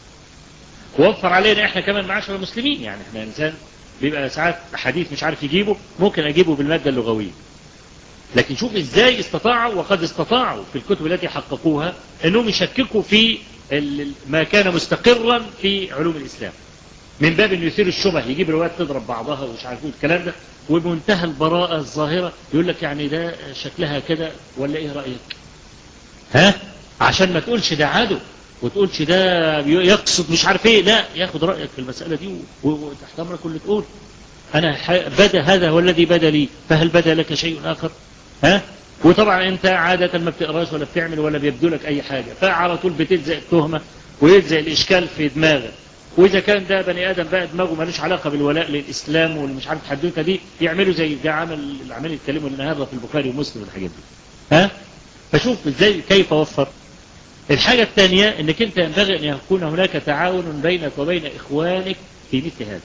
A: وفر علينا احنا كمان معاشر المسلمين، يعني احنا انسان بيبقى ساعات حديث مش عارف يجيبه، ممكن اجيبه بالمادة اللغوية. لكن شوف ازاي استطاعوا، وقد استطاعوا في الكتب التي حققوها انهم يشككوا في ما كان مستقرا في علوم الاسلام، من باب انه يثير الشبه، يجيب روايات تضرب بعضها ومش عارف الكلام ده، وبمنتهى البراءة الظاهرة يقول لك يعني ده شكلها كده ولا ايه رأيك؟ عشان ما تقولش ده عدو وتقولش ده يقصد مش عارف ايه، لا ياخد رأيك في المسألة دي وتحت امرك كل تقول انا بدا هذا هو الذي بدا لي، فهل بدا لك شيء اخر؟ وطبعا انت عادة ما بتقراش ولا بتعمل ولا بيبدو لك اي حاجة، فعلى طول بتلزق التهمة ويلزق الاشكال في دماغك. واذا كان ده بني ادم بقى دماغه مالوش علاقة بالولاء للاسلام والمش عارف الحدوته دي، يعملوا زي ده عمل يتكلموا النهارده في البخاري ومسلم والحاجات دي. فشوف ازاي كيف وفر. الحاجة الثانية انك انت ينبغي ان يكون هناك تعاون بينك وبين اخوانك في مثل هذا،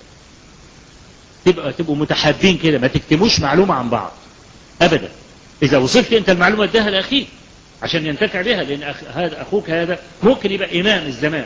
A: تبقوا متحابين كده، ما تكتموش معلومة عن بعض ابدا. اذا وصلت انت المعلومة اداها لاخيك عشان ينتفع بها، لان هذا اخوك هذا ممكن يبقى امام الزمان،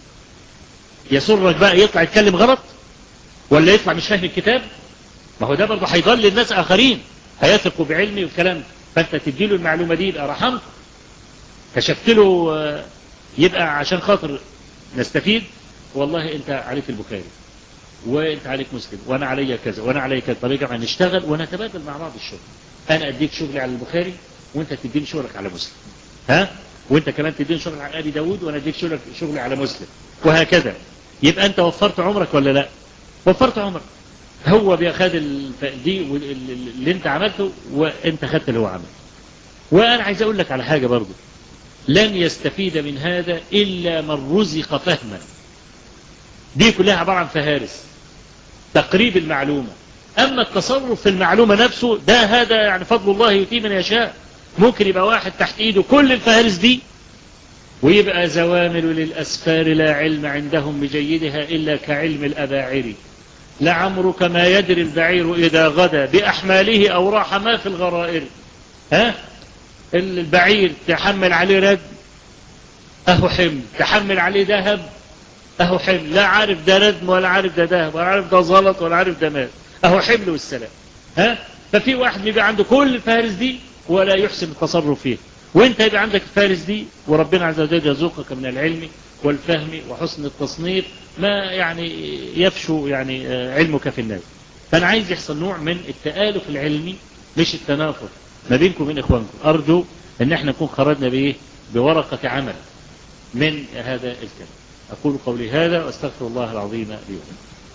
A: يسرك بقى يطلع يتكلم غلط ولا يطلع مش فاهم الكتاب، ما هو ده برضه هيضل الناس اخرين هيثقوا بعلمي والكلام، فانت تديله المعلومة دي يبقى رحمت كشفت له، يبقى عشان خاطر نستفيد. والله انت عليك البخاري وانت عليك مسلم وانا علي كذا وانا علي كذا، طب يا نشتغل ونتبادل مع بعض الشغل، انا اديك شغلي على البخاري وانت تديني شغلك على مسلم، وانت كمان تديني شغل على ابي داود وانا اديك شغلي على مسلم، وهكذا. يبقى انت وفرت عمرك ولا لا؟ وفرت عمرك. هو بياخد دي اللي انت عملته وانت خدت اللي هو عمله. وانا عايز اقول لك على حاجة برضو، لن يستفيد من هذا إلا من رزق فهما. دي كلها عبارة عن فهارس تقريب المعلومة، أما التصرف في المعلومة نفسه ده هذا يعني فضل الله يؤتيه من يشاء. ممكن يبقى واحد تحت إيده كل الفهارس دي ويبقى زوامل للأسفار لا علم عندهم بجيدها إلا كعلم الأباعر، لعمرك ما يدري البعير إذا غدا بأحماله أو راح ما في الغرائر. البعير تحمل عليه رد اهو حمل، تحمل عليه ذهب اهو حمل، لا عارف ده ردم ولا عارف ده ذهب ولا عارف ده زلط ولا عارف ده مال، اهو حمل والسلام. ففي واحد بيبقى عنده كل الفهارس دي ولا يحسن التصرف فيه، وانت يبقى عندك الفهارس دي وربنا عز وجل يرزقك من العلم والفهم وحسن التصنيف ما يعني يفشو يعني علمك في الناس. فانا عايز يحصل نوع من التآلف العلمي مش التنافر ما بينكم وبين اخوانكم. ارجو ان احنا نكون خرجنا بايه؟ بورقة عمل من هذا الكلام. اقول قولي هذا واستغفر الله العظيم لي ولكم.